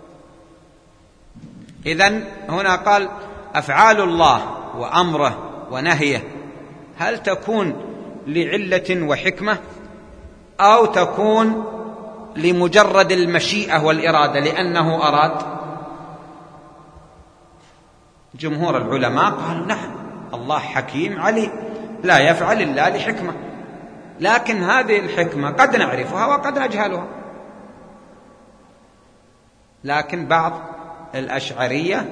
إذن هنا قال أفعال الله وأمره ونهيه هل تكون لعلة وحكمة أو تكون لمجرد المشيئة والإرادة لأنه أراد؟ جمهور العلماء قالوا نعم، الله حكيم عليم لا يفعل إلا لحكمة، لكن هذه الحكمة قد نعرفها وقد نجهلها. لكن بعض الأشعرية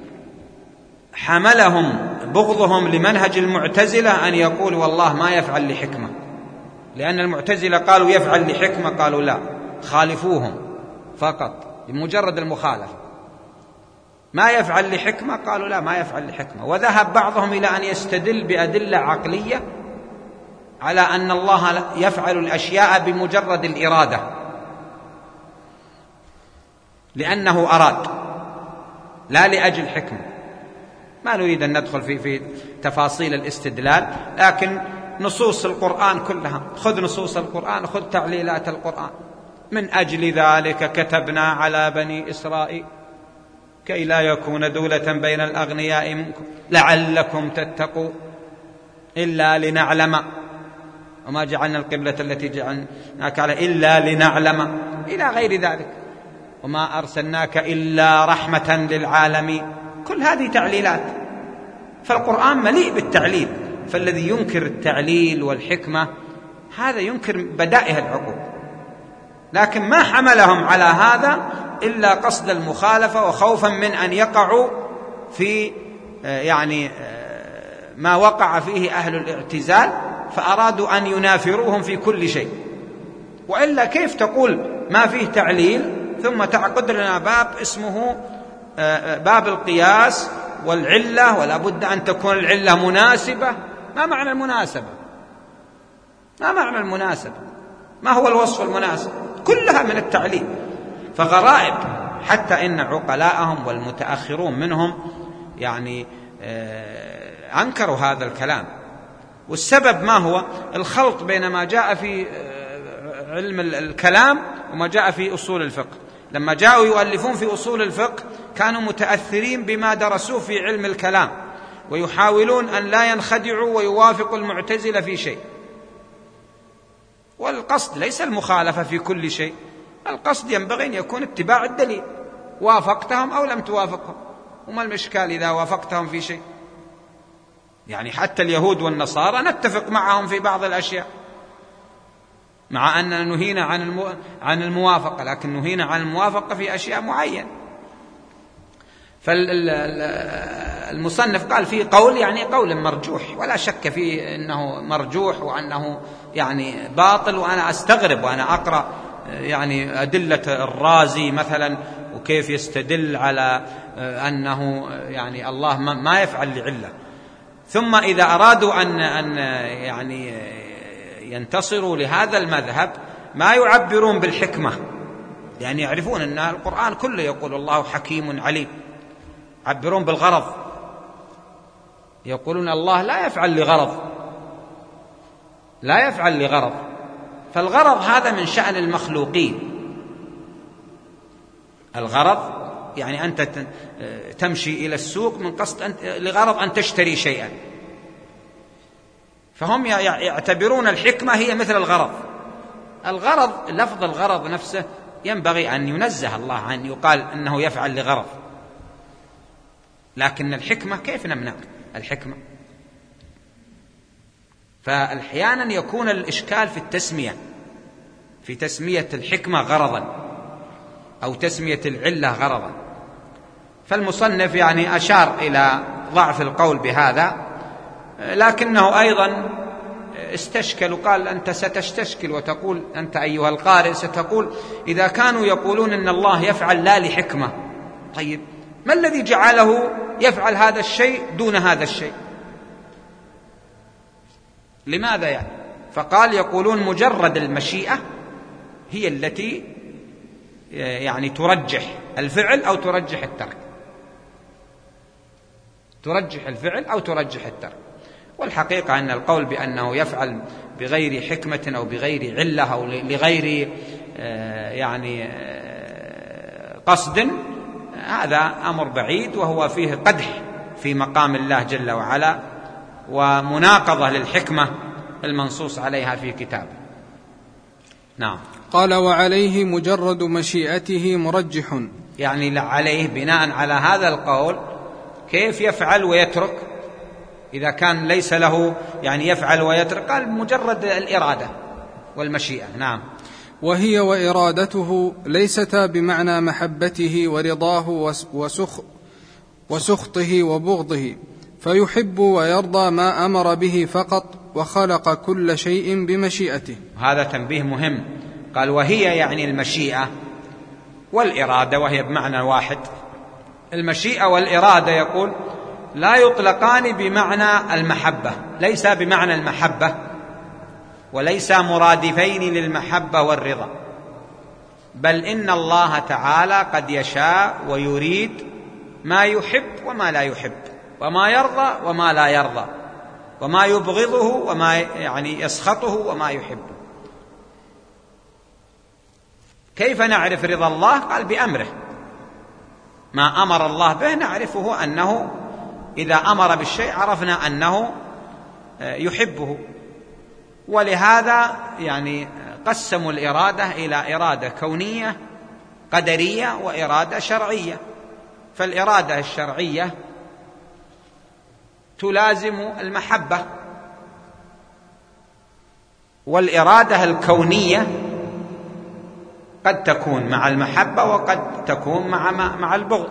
حملهم بغضهم لمنهج المعتزلة أن يقول والله ما يفعل لحكمة، لأن المعتزلة قالوا يفعل لحكمة، قالوا لا خالفوهم فقط بمجرد المخالفة. ما يفعل لحكمة قالوا لا ما يفعل لحكمة. وذهب بعضهم إلى أن يستدل بأدلة عقلية على أن الله يفعل الأشياء بمجرد الإرادة لأنه أراد لا لأجل حكمة. ما نريد أن ندخل في في تفاصيل الاستدلال، لكن نصوص القرآن كلها، خذ نصوص القرآن، خذ تعليلات القرآن. من أجل ذلك كتبنا على بني إسرائيل كي لا يكون دولة بين الأغنياء منكم لعلكم تتقوا إلا لنعلم وما جعلنا القبلة التي جعلناك على إلا لنعلم إلى غير ذلك وما أرسلناك إلا رحمة للعالمين. كل هذه تعليلات، فالقرآن مليء بالتعليل. فالذي ينكر التعليل والحكمة هذا ينكر بدائع العقول، لكن ما حملهم على هذا إلا قصد المخالفة وخوفا من أن يقعوا في يعني ما وقع فيه أهل الاعتزال، فأرادوا أن ينافروهم في كل شيء. وإلا كيف تقول ما فيه تعليل ثم تعقد لنا باب اسمه باب القياس والعلة، ولا بد أن تكون العلة مناسبة؟ ما معنى المناسبة؟ ما معنى المناسبة؟ ما هو الوصف المناسب؟ كلها من التعليل. فغرائب، حتى إن عقلاءهم والمتأخرون منهم يعني أنكروا هذا الكلام. والسبب ما هو؟ الخلط بين ما جاء في علم الكلام وما جاء في أصول الفقه. لما جاءوا يؤلفون في أصول الفقه كانوا متأثرين بما درسوه في علم الكلام، ويحاولون أن لا ينخدعوا ويوافقوا المعتزلة في شيء. والقصد ليس المخالفة في كل شيء، القصد ينبغي أن يكون اتباع الدليل، وافقتهم أو لم توافقهم، وما المشكال إذا وافقتهم في شيء؟ يعني حتى اليهود والنصارى نتفق معهم في بعض الأشياء، مع أننا نهينا عن عن الموافقة، لكن نهينا عن الموافقة في أشياء معينة. فالمصنف قال فيه قول يعني قول مرجوح، ولا شك فيه أنه مرجوح وأنه يعني باطل. وأنا أستغرب وأنا أقرأ يعني أدلة الرازي مثلا، وكيف يستدل على أنه يعني الله ما يفعل لعلة، ثم إذا أرادوا أن أن يعني ينتصروا لهذا المذهب ما يعبرون بالحكمة، لأن يعرفون أن القرآن كله يقول الله حكيم عليم. يعبرون بالغرض، يقولون الله لا يفعل لغرض، لا يفعل لغرض، فالغرض هذا من شأن المخلوقين. الغرض يعني أنت تمشي إلى السوق من قصد أن لغرض أن تشتري شيئا، فهم يعتبرون الحكمة هي مثل الغرض. الغرض لفظ الغرض نفسه ينبغي أن ينزه الله عن يقال أنه يفعل لغرض، لكن الحكمة كيف نمنع الحكمة؟ فأحيانا يكون الإشكال في التسمية، في تسمية الحكمة غرضا أو تسمية العلة غرضا. فالمصنف يعني أشار إلى ضعف القول بهذا، لكنه أيضا استشكل وقال أنت ستستشكل وتقول أنت أيها القارئ ستقول إذا كانوا يقولون أن الله يفعل لا لحكمة، طيب ما الذي جعله يفعل هذا الشيء دون هذا الشيء؟ لماذا يعني؟ فقال يقولون مجرد المشيئة هي التي يعني ترجح الفعل أو ترجح الترك، ترجح الفعل أو ترجح الترك. والحقيقة أن القول بأنه يفعل بغير حكمة أو بغير علة أو لغير يعني قصد، هذا أمر بعيد، وهو فيه قدح في مقام الله جل وعلا ومناقضة للحكمة المنصوص عليها في كتابه. نعم. قال وعليه مجرد مشيئته مرجح، يعني عليه بناء على هذا القول كيف يفعل ويترك إذا كان ليس له يعني يفعل ويترك؟ قال مجرد الإرادة والمشيئة. نعم. وهي وإرادته ليستا بمعنى محبته ورضاه وسخ وسخطه وبغضه، فيحب ويرضى ما أمر به فقط، وخلق كل شيء بمشيئته. هذا تنبيه مهم. قال وهي يعني المشيئة والإرادة، وهي بمعنى واحد. المشيئة والإرادة يقول لا يطلقان بمعنى المحبة، ليس بمعنى المحبة، وليس مرادفين للمحبة والرضا، بل إن الله تعالى قد يشاء ويريد ما يحب وما لا يحب، وما يرضى وما لا يرضى، وما يبغضه وما يعني يسخطه وما يحبه. كيف نعرف رضا الله؟ قال بأمره، ما أمر الله به نعرفه أنه إذا أمر بالشيء عرفنا أنه يحبه. ولهذا يعني قسموا الإرادة إلى إرادة كونية قدرية وإرادة شرعية. فالإرادة الشرعية تلازم المحبة، والإرادة الكونية قد تكون مع المحبة وقد تكون مع مع البغض،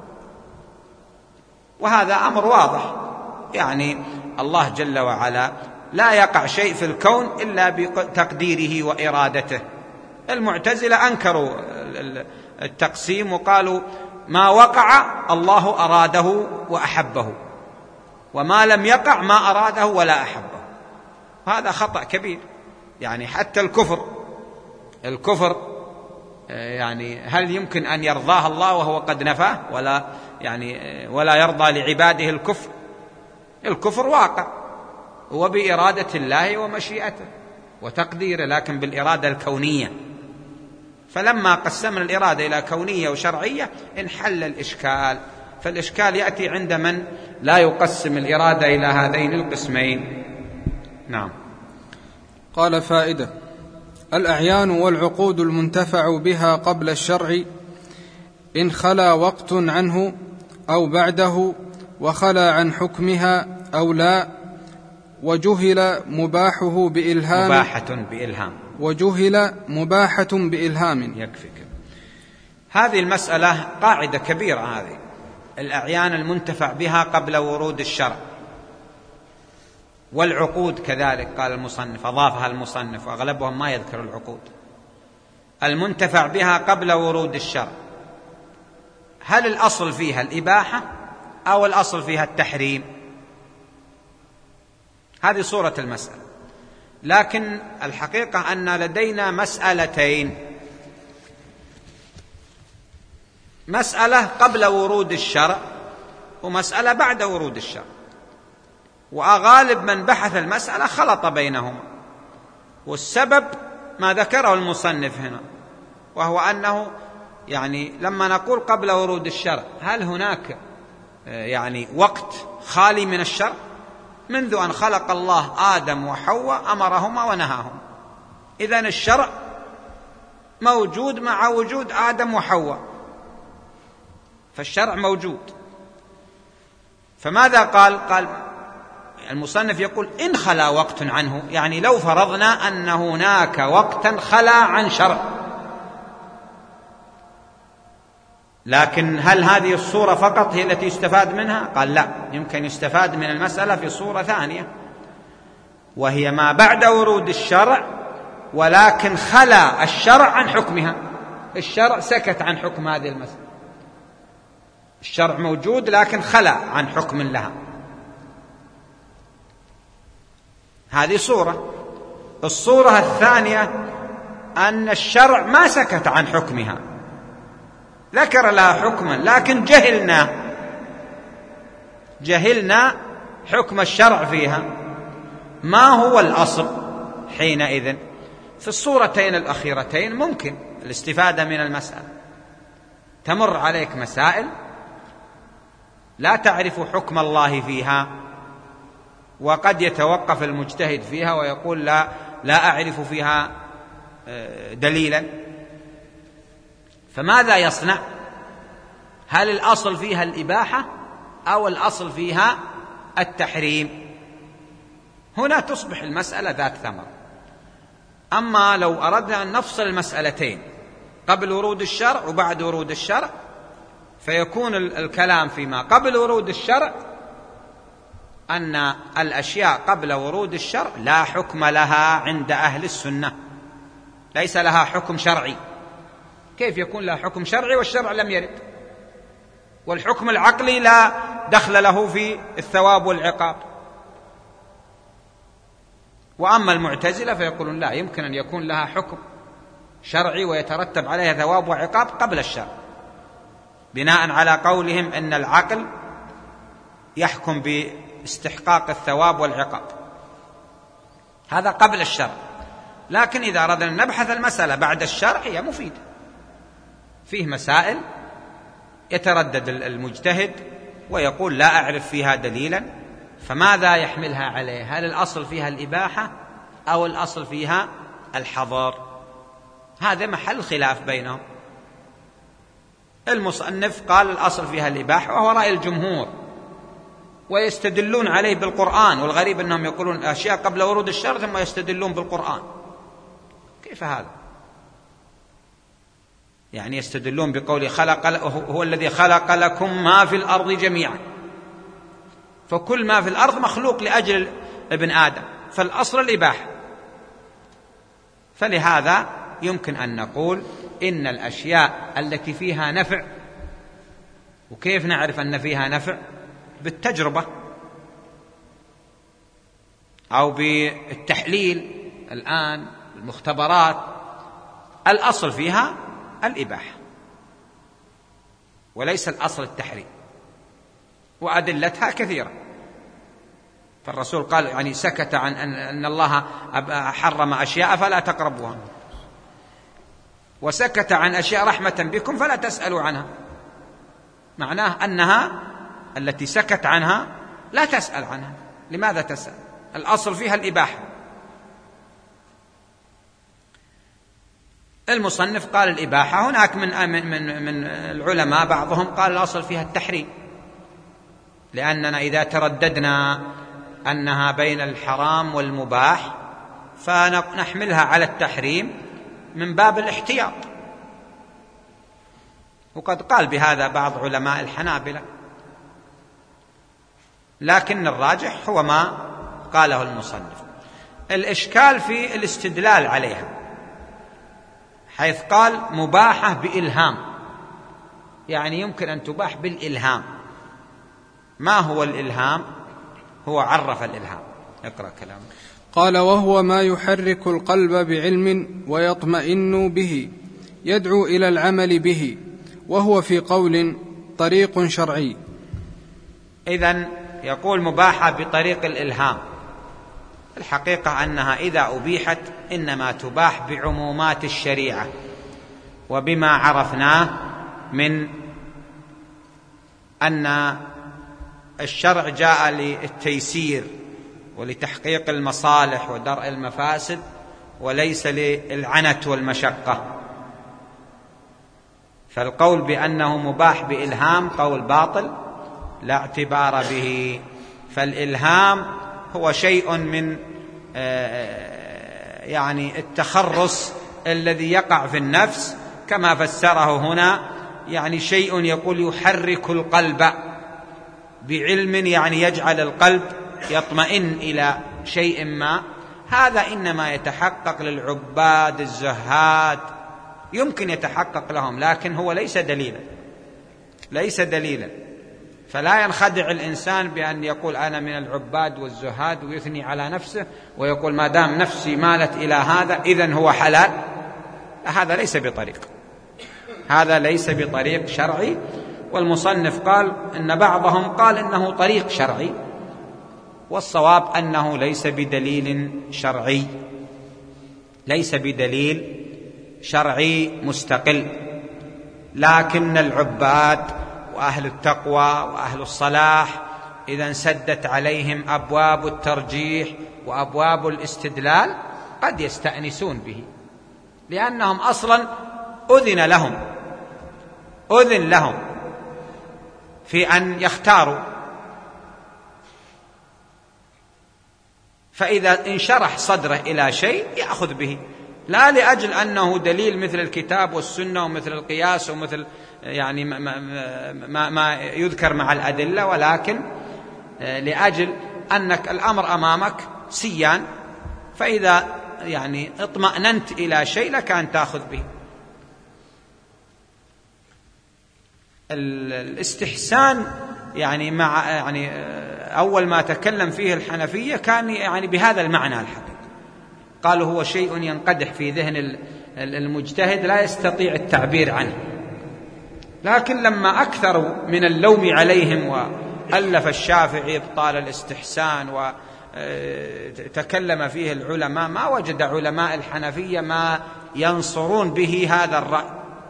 وهذا أمر واضح. يعني الله جل وعلا لا يقع شيء في الكون إلا بتقديره وإرادته. المعتزلة أنكروا التقسيم وقالوا ما وقع الله أراده وأحبه، وما لم يقع ما أراده ولا أحبه. هذا خطأ كبير. يعني حتى الكفر الكفر يعني هل يمكن أن يرضاه الله وهو قد نفاه؟ ولا يعني ولا يرضى لعباده الكفر. الكفر واقع هو بإرادة الله ومشيئته، وتقديره، لكن بالإرادة الكونية. فلما قسمنا الإرادة إلى كونية وشرعية انحل الإشكال. فالإشكال يأتي عند من لا يقسم الإرادة إلى هذين القسمين. نعم. قال: فائدة: الأعيان والعقود المنتفع بها قبل الشرع إن خلا وقت عنه أو بعده وخلا عن حكمها أو لا، وجهل مباحه بإلهام مباحة بإلهام وجهل مباحة بإلهام. يكفيك. هذه المسألة قاعدة كبيرة، هذه الأعيان المنتفع بها قبل ورود الشرع، والعقود كذلك. قال المصنف، أضافها المصنف، وأغلبهم ما يذكر العقود. المنتفع بها قبل ورود الشرع، هل الأصل فيها الإباحة أو الأصل فيها التحريم؟ هذه صورة المسألة. لكن الحقيقة أن لدينا مسألتين: مسألة قبل ورود الشرع ومسألة بعد ورود الشرع، وغالب من بحث المسألة خلط بينهما، والسبب ما ذكره المصنف هنا، وهو أنه يعني لما نقول قبل ورود الشرع، هل هناك يعني وقت خالي من الشرع؟ منذ أن خلق الله آدم وحواء أمرهما ونهاهما، إذن الشرع موجود مع وجود آدم وحواء، فالشرع موجود. فماذا قال؟ قال المصنف يقول إن خلا وقت عنه، يعني لو فرضنا أن هناك وقتا خلا عن شرع، لكن هل هذه الصورة فقط هي التي يستفاد منها؟ قال لا، يمكن يستفاد من المسألة في صورة ثانية، وهي ما بعد ورود الشرع ولكن خلا الشرع عن حكمها. الشرع سكت عن حكم هذه المسألة، الشرع موجود لكن خلا عن حكم لها. هذه صورة. الصورة الثانية أن الشرع ما سكت عن حكمها، ذكر لها حكما لكن جهلنا جهلنا حكم الشرع فيها، ما هو الأصل حينئذ؟ في الصورتين الأخيرتين ممكن الاستفادة من المسألة. تمر عليك مسائل لا تعرف حكم الله فيها، وقد يتوقف المجتهد فيها ويقول لا, لا أعرف فيها دليلا، فماذا يصنع؟ هل الأصل فيها الإباحة أو الأصل فيها التحريم؟ هنا تصبح المسألة ذات ثمر. أما لو أردنا أن نفصل المسألتين قبل ورود الشرع وبعد ورود الشرع، فيكون الكلام فيما قبل ورود الشرع أن الأشياء قبل ورود الشرع لا حكم لها عند أهل السنة، ليس لها حكم شرعي. كيف يكون لها حكم شرعي والشرع لم يرد؟ والحكم العقلي لا دخل له في الثواب والعقاب. وأما المعتزلة فيقولون لا، يمكن أن يكون لها حكم شرعي ويترتب عليها ثواب وعقاب قبل الشرع، بناء على قولهم أن العقل يحكم باستحقاق الثواب والعقاب، هذا قبل الشرع. لكن إذا أردنا أن نبحث المسألة بعد الشرع هي مفيدة، فيه مسائل يتردد المجتهد ويقول لا أعرف فيها دليلا، فماذا يحملها عليه؟ هل الأصل فيها الإباحة أو الأصل فيها الحظر؟ هذا محل خلاف بينهم. المصنف قال الأصل فيها الإباحة، وهو رأي الجمهور، ويستدلون عليه بالقرآن، والغريب أنهم يقولون أشياء قبل ورود الشرع ثم يستدلون بالقرآن. كيف هذا؟ يعني يستدلون بقوله خلق هو الذي خلق لكم ما في الأرض جميعا، فكل ما في الأرض مخلوق لأجل ابن آدم، فالأصل الإباحة. فلهذا يمكن أن نقول إن الأشياء التي فيها نفع، وكيف نعرف أن فيها نفع؟ بالتجربة أو بالتحليل. الآن المختبرات الأصل فيها الإباحة وليس الأصل التحريم، وأدلتها كثيرة. فالرسول قال يعني سكت عن أن الله حرم أشياء فلا تقربوها، وسكت عن أشياء رحمة بكم فلا تسألوا عنها، معناه أنها التي سكت عنها لا تسأل عنها. لماذا تسأل؟ الأصل فيها الإباحة. المصنف قال الإباحة، هناك من من من العلماء بعضهم قال الأصل فيها التحريم، لأننا إذا ترددنا أنها بين الحرام والمباح فنحملها على التحريم من باب الاحتياط، وقد قال بهذا بعض علماء الحنابلة، لكن الراجح هو ما قاله المصنف. الإشكال في الاستدلال عليها، حيث قال مباحة بإلهام، يعني يمكن أن تباح بالإلهام. ما هو الإلهام؟ هو عرف الإلهام. اقرأ كلامه. قال: وهو ما يحرك القلب بعلم ويطمئن به، يدعو إلى العمل به، وهو في قول طريق شرعي. إذن يقول مباحة بطريق الإلهام، الحقيقة أنها إذا أبيحت إنما تباح بعمومات الشريعة وبما عرفناه من أن الشرع جاء للتيسير ولتحقيق المصالح ودرء المفاسد وليس للعنت والمشقة. فالقول بأنه مباح بإلهام قول باطل لا اعتبار به، فالإلهام هو شيء من يعني التخرص الذي يقع في النفس كما فسره هنا، يعني شيء يقول يحرك القلب بعلم، يعني يجعل القلب يطمئن إلى شيء ما. هذا إنما يتحقق للعباد الزهاد، يمكن يتحقق لهم، لكن هو ليس دليلا، ليس دليلا. فلا ينخدع الإنسان بأن يقول أنا من العباد والزهاد ويثني على نفسه ويقول ما دام نفسي مالت إلى هذا إذن هو حلال. هذا ليس بطريق، هذا ليس بطريق شرعي. والمصنف قال إن بعضهم قال إنه طريق شرعي، والصواب أنه ليس بدليل شرعي، ليس بدليل شرعي مستقل. لكن العباد وأهل التقوى وأهل الصلاح إذا انسدت عليهم أبواب الترجيح وأبواب الاستدلال قد يستأنسون به، لأنهم أصلا أذن لهم أذن لهم في أن يختاروا. فإذا انشرح صدره إلى شيء يأخذ به، لا لأجل أنه دليل مثل الكتاب والسنة ومثل القياس ومثل يعني ما, ما, ما يذكر مع الأدلة، ولكن لأجل أنك الأمر أمامك سيان، فإذا يعني اطمأننت إلى شيء لك أن تأخذ به. الاستحسان يعني مع يعني أول ما تكلم فيه الحنفية كان يعني بهذا المعنى الحقيقي، قالوا هو شيء ينقدح في ذهن المجتهد لا يستطيع التعبير عنه. لكن لما أكثروا من اللوم عليهم وألف الشافعي إبطال الاستحسان وتكلم فيه العلماء، ما وجد علماء الحنفية ما ينصرون به هذا الرأي،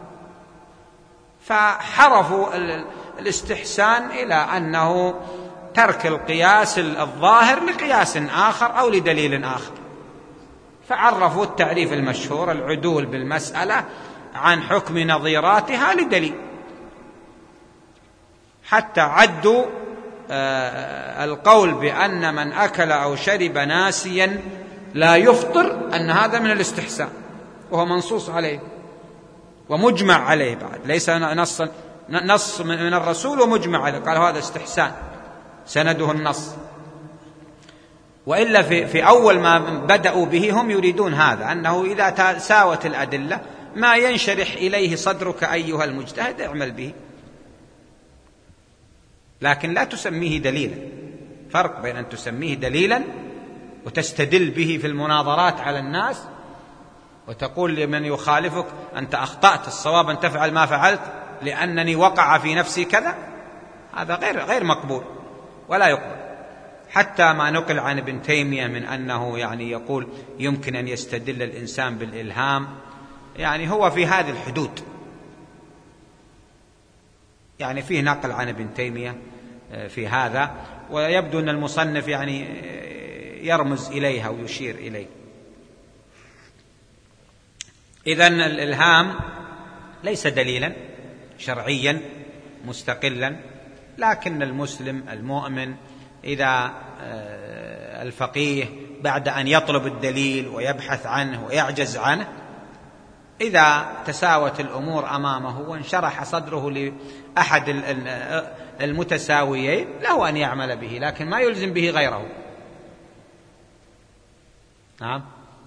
فحرفوا الاستحسان إلى أنه ترك القياس الظاهر لقياس آخر أو لدليل آخر، فعرفوا التعريف المشهور العدول بالمسألة عن حكم نظيراتها لدليل، حتى عدوا القول بأن من أكل أو شرب ناسيا لا يفطر أن هذا من الاستحسان، وهو منصوص عليه ومجمع عليه بعد، ليس نص نص من الرسول ومجمع عليه، قال هذا استحسان سنده النص. وإلا في, في أول ما بدأوا به هم يريدون هذا، أنه إذا ساوت الأدلة ما ينشرح إليه صدرك أيها المجتهد اعمل به، لكن لا تسميه دليلا. فرق بين أن تسميه دليلا وتستدل به في المناظرات على الناس وتقول لمن يخالفك أنت أخطأت، الصواب أن تفعل ما فعلت لأنني وقع في نفسي كذا، هذا غير غير مقبول ولا يقبل. حتى ما نقل عن ابن تيمية من أنه يعني يقول يمكن أن يستدل الإنسان بالإلهام، يعني هو في هذه الحدود، يعني فيه نقل عن ابن تيمية في هذا، ويبدو أن المصنف يعني يرمز إليها ويشير إليه. إذن الإلهام ليس دليلا شرعيا مستقلا، لكن المسلم المؤمن إذا الفقيه بعد أن يطلب الدليل ويبحث عنه ويعجز عنه، إذا تساوت الأمور أمامه وانشرح صدره لأحد المتساويين له أن يعمل به، لكن ما يلزم به غيره. نعم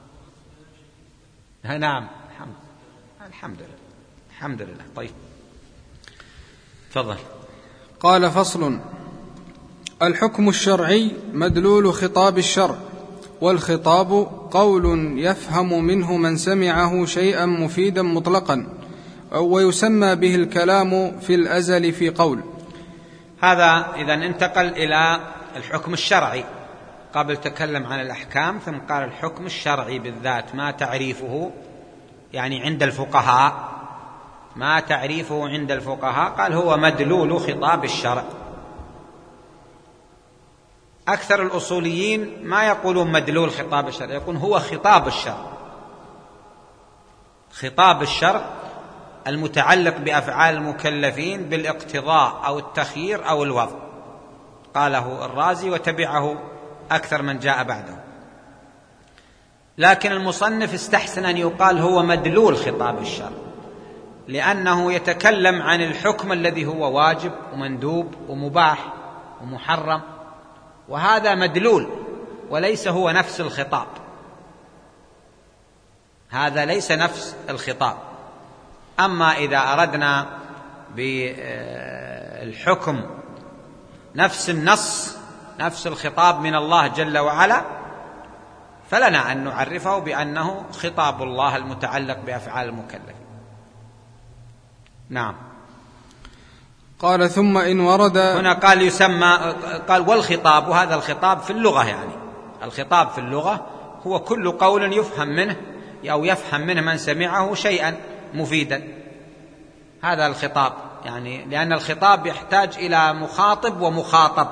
نعم الحمد الحمد لله الحمد لله. طيب تفضل. قال: فصل: الحكم الشرعي مدلول خطاب الشرع، والخطاب قول يفهم منه من سمعه شيئا مفيدا مطلقا، ويسمى به الكلام في الأزل في قول. هذا إذن انتقل إلى الحكم الشرعي، قبل تكلم عن الأحكام ثم قال الحكم الشرعي بالذات. ما تعريفه يعني عند الفقهاء؟ ما تعريفه عند الفقهاء؟ قال هو مدلول خطاب الشرع. أكثر الأصوليين ما يقولون مدلول خطاب الشرع، يقولون هو خطاب الشرع. خطاب الشرع المتعلق بأفعال المكلفين بالاقتضاء أو التخيير أو الوضع، قاله الرازي وتبعه أكثر من جاء بعده. لكن المصنف استحسن أن يقال هو مدلول خطاب الشرع، لأنه يتكلم عن الحكم الذي هو واجب ومندوب ومباح ومحرم، وهذا مدلول وليس هو نفس الخطاب. هذا ليس نفس الخطاب. أما إذا أردنا بالحكم نفس النص نفس الخطاب من الله جل وعلا، فلنا أن نعرفه بأنه خطاب الله المتعلق بأفعال المكلفين. نعم. قال: ثم إن ورد، هنا قال يسمى، قال والخطاب، وهذا الخطاب في اللغة، يعني الخطاب في اللغة هو كل قول يفهم منه أو يفهم منه من سمعه شيئا مفيدا، هذا الخطاب، يعني لأن الخطاب يحتاج إلى مخاطب ومخاطب.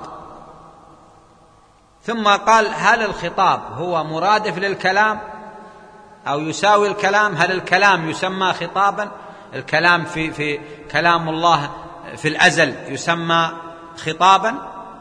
ثم قال هل الخطاب هو مرادف للكلام أو يساوي الكلام؟ هل الكلام يسمى خطابا؟ الكلام في, في كلام الله في الأزل يسمى خطابا؟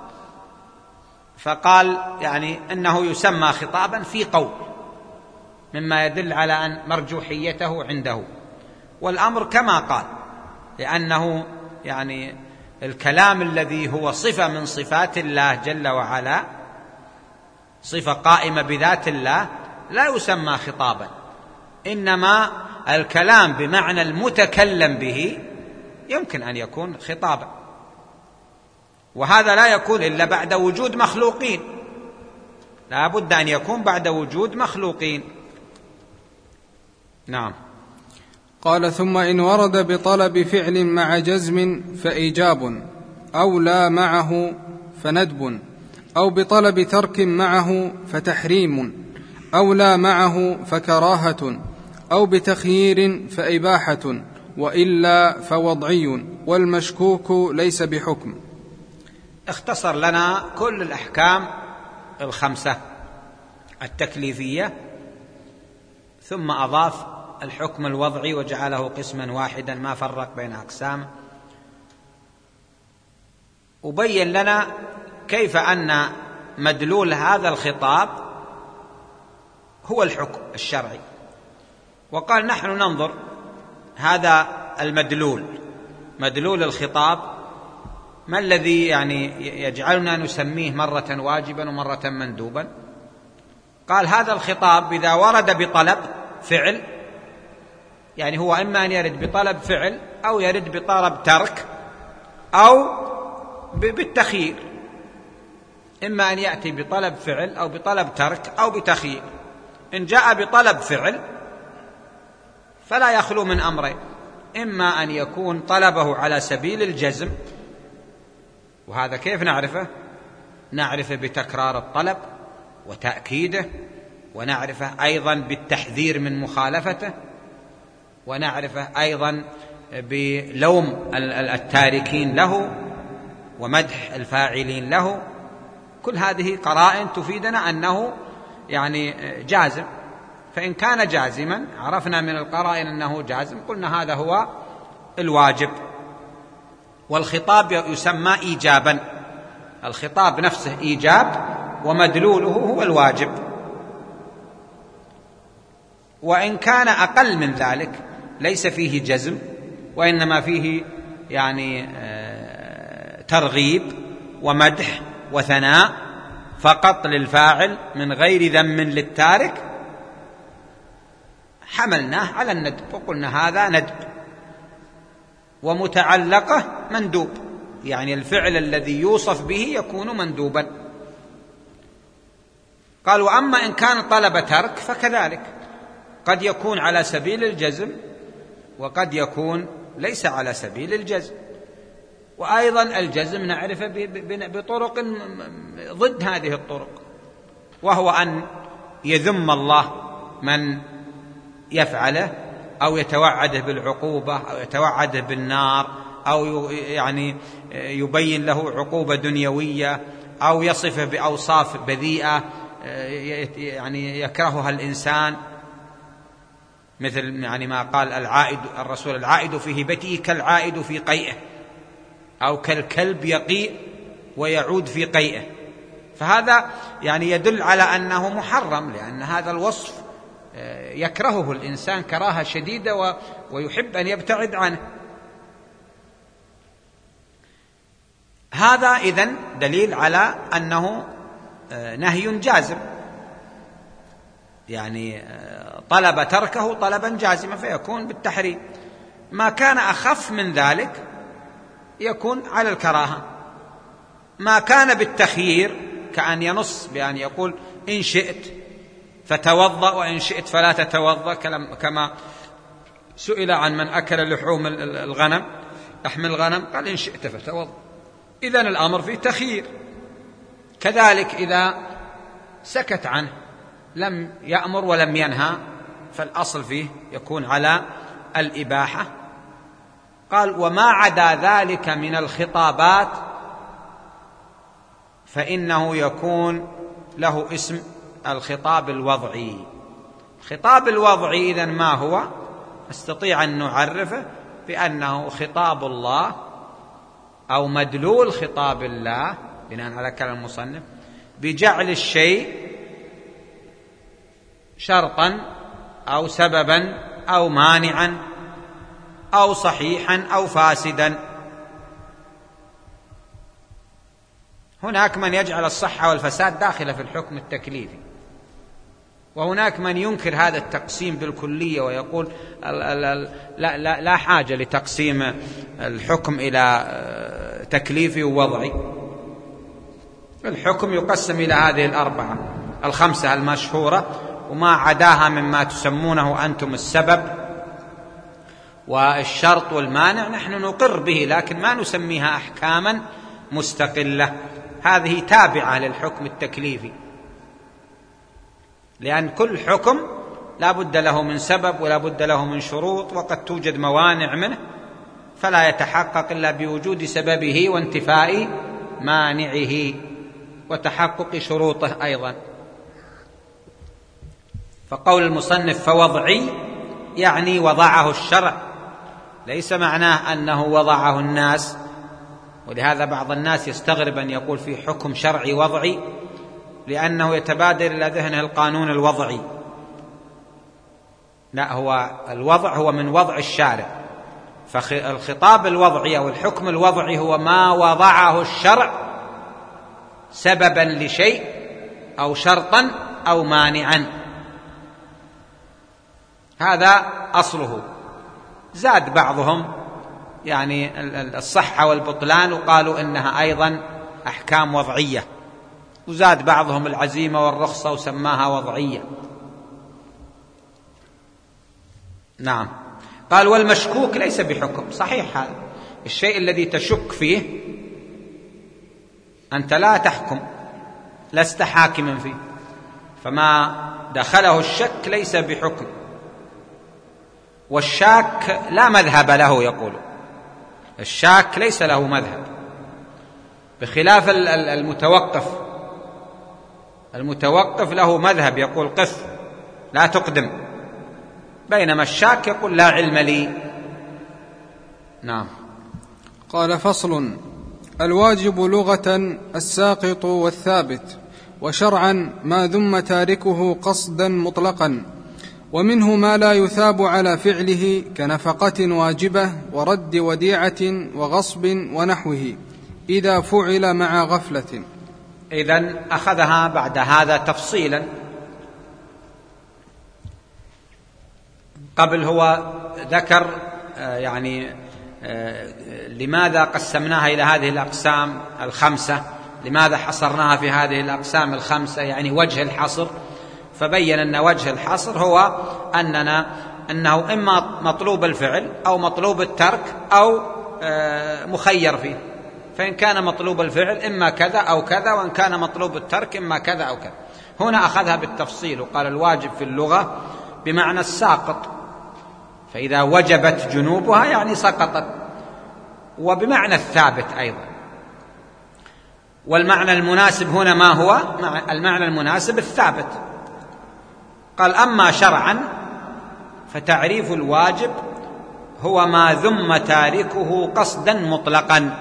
فقال يعني إنه يسمى خطابا في قول، مما يدل على أن مرجوحيته عنده. والأمر كما قال، لأنه يعني الكلام الذي هو صفة من صفات الله جل وعلا، صفة قائمة بذات الله، لا يسمى خطابا، إنما الكلام بمعنى المتكلم به يمكن أن يكون خطابا، وهذا لا يكون إلا بعد وجود مخلوقين، لا بد أن يكون بعد وجود مخلوقين. نعم. قال: ثم إن ورد بطلب فعل مع جزم فإيجاب، أو لا معه فندب، أو بطلب ترك معه فتحريم، أو لا معه فكراهة، أو بتخيير فإباحة، وإلا فوضعي، والمشكوك ليس بحكم. اختصر لنا كل الأحكام الخمسة التكليفية، ثم أضاف الحكم الوضعي وجعله قسما واحدا ما فرق بين أقسام، وبين لنا كيف أن مدلول هذا الخطاب هو الحكم الشرعي. وقال نحن ننظر هذا المدلول، مدلول الخطاب، ما الذي يعني يجعلنا نسميه مرة واجبا ومرة مندوبا؟ قال هذا الخطاب إذا ورد بطلب فعل، يعني هو إما أن يرد بطلب فعل أو يرد بطلب ترك أو بالتخيير، إما أن يأتي بطلب فعل أو بطلب ترك أو بتخيير. إن جاء بطلب فعل فلا يخلو من أمرين، إما أن يكون طلبه على سبيل الجزم، وهذا كيف نعرفه؟ نعرفه بتكرار الطلب وتأكيده، ونعرفه أيضا بالتحذير من مخالفته، ونعرفه أيضا بلوم التاركين له ومدح الفاعلين له. كل هذه قرائن تفيدنا أنه يعني جازم. فإن كان جازما عرفنا من القرائن أنه جازم، قلنا هذا هو الواجب. والخطاب يسمى إيجابا، الخطاب نفسه إيجاب ومدلوله هو الواجب. وإن كان أقل من ذلك ليس فيه جزم، وإنما فيه يعني ترغيب ومدح وثناء فقط للفاعل من غير ذم للتارك، حملناه على الندب وقلنا هذا ندب. ومتعلقه مندوب، يعني الفعل الذي يوصف به يكون مندوبا. قال: وأما إن كان طلب ترك فكذلك، قد يكون على سبيل الجزم وقد يكون ليس على سبيل الجزم. وأيضا الجزم نعرفه بطرق ضد هذه الطرق، وهو أن يذم الله من يفعله، أو يتوعده بالعقوبة، أو يتوعده بالنار، أو يعني يبين له عقوبة دنيوية، أو يصفه بأوصاف بذيئة يعني يكرهها الإنسان، مثل يعني ما قال العائد الرسول: العائد في هبته كالعائد في قيئه، أو كالكلب يقيء ويعود في قيئه. فهذا يعني يدل على أنه محرم، لأن هذا الوصف يكرهه الإنسان كراهة شديدة ويحب أن يبتعد عنه. هذا إذن دليل على أنه نهي جازم، يعني طلب تركه طلبا جازما فيكون بالتحريم. ما كان أخف من ذلك يكون على الكراهة. ما كان بالتخيير كأن ينص بأن يقول: إن شئت فتوضأ وإن شئت فلا تتوضأ، كما سئل عن من أكل لحوم الغنم لحم الغنم قال: إن شئت فتوضأ. إذن الأمر فيه تخيير. كذلك إذا سكت عنه لم يأمر ولم ينهى فالأصل فيه يكون على الإباحة. قال: وما عدا ذلك من الخطابات فإنه يكون له اسم الخطاب الوضعي. الخطاب الوضعي إذن ما هو؟ نستطيع أن نعرفه بأنه خطاب الله أو مدلول خطاب الله بناء على كلام المصنف بجعل الشيء شرطا أو سببا أو مانعا أو صحيحا أو فاسدا. هناك من يجعل الصحة والفساد داخلة في الحكم التكليفي، وهناك من ينكر هذا التقسيم بالكلية ويقول لا, لا, لا حاجة لتقسيم الحكم إلى تكليفي ووضعي. الحكم يقسم إلى هذه الأربعة الخمسة المشهورة، وما عداها مما تسمونه أنتم السبب والشرط والمانع نحن نقر به، لكن ما نسميها أحكاما مستقلة. هذه تابعة للحكم التكليفي، لأن كل حكم لا بد له من سبب ولا بد له من شروط، وقد توجد موانع منه فلا يتحقق إلا بوجود سببه وانتفاء مانعه وتحقق شروطه أيضا. فقول المصنف فوضعي يعني وضعه الشرع، ليس معناه أنه وضعه الناس. ولهذا بعض الناس يستغرب أن يقول في حكم شرعي وضعي، لأنه يتبادر إلى ذهنه القانون الوضعي. لا، هو الوضع هو من وضع الشارع، فالخطاب الوضعي أو الحكم الوضعي هو ما وضعه الشرع سببا لشيء أو شرطا أو مانعا، هذا أصله. زاد بعضهم يعني الصحة والبطلان وقالوا إنها أيضا أحكام وضعية، وزاد بعضهم العزيمة والرخصة وسماها وضعية. نعم. قال والمشكوك ليس بحكم. صحيح، هذا الشيء الذي تشك فيه أنت لا تحكم، لست حاكما فيه، فما دخله الشك ليس بحكم، والشاك لا مذهب له، يقول الشاك ليس له مذهب، بخلاف المتوقف. المتوقف له مذهب، يقول قف لا تقدم، بينما الشاك يقول لا علم لي. نعم. قال: فصل: الواجب لغة الساقط والثابت، وشرعا ما ذم تاركه قصدا مطلقا، ومنه ما لا يثاب على فعله كنفقة واجبة ورد وديعة وغصب ونحوه إذا فعل مع غفلة. إذن أخذها بعد هذا تفصيلا. قبل هو ذكر يعني لماذا قسمناها إلى هذه الأقسام الخمسة، لماذا حصرناها في هذه الأقسام الخمسة، يعني وجه الحصر. فبين أن وجه الحصر هو أننا أنه إما مطلوب الفعل أو مطلوب الترك أو مخير فيه، فإن كان مطلوب الفعل إما كذا أو كذا، وإن كان مطلوب الترك إما كذا أو كذا. هنا أخذها بالتفصيل وقال الواجب في اللغة بمعنى الساقط، فإذا وجبت جنوبها يعني سقطت، وبمعنى الثابت أيضا. والمعنى المناسب هنا ما هو؟ المعنى المناسب الثابت. قال: أما شرعا فتعريف الواجب هو ما ذم تاركه قصدا مطلقا.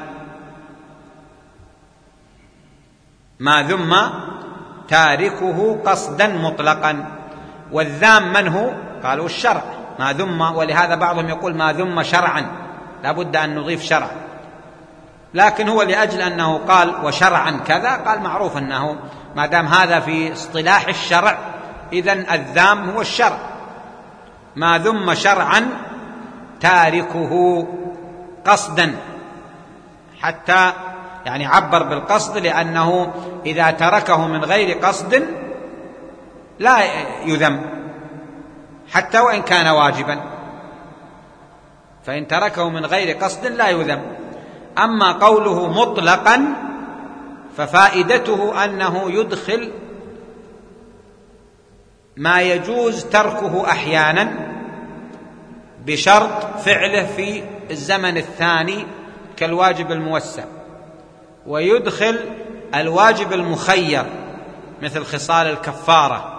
ما ذم تاركه قصدا مطلقا. والذام من هو؟ قالوا الشرع. ما ذم، ولهذا بعضهم يقول ما ذم شرعا، لا بد أن نضيف شرعا، لكن هو لأجل أنه قال وشرعا كذا، قال معروف أنه ما دام هذا في اصطلاح الشرع إذن الذام هو الشرع. ما ذم شرعا تاركه قصدا، حتى يعني عبر بالقصد، لأنه إذا تركه من غير قصد لا يذم حتى وإن كان واجبا، فإن تركه من غير قصد لا يذم. أما قوله مطلقا ففائدته أنه يدخل ما يجوز تركه أحيانا بشرط فعله في الزمن الثاني كالواجب الموسع، ويدخل الواجب المخير مثل خصال الكفارة،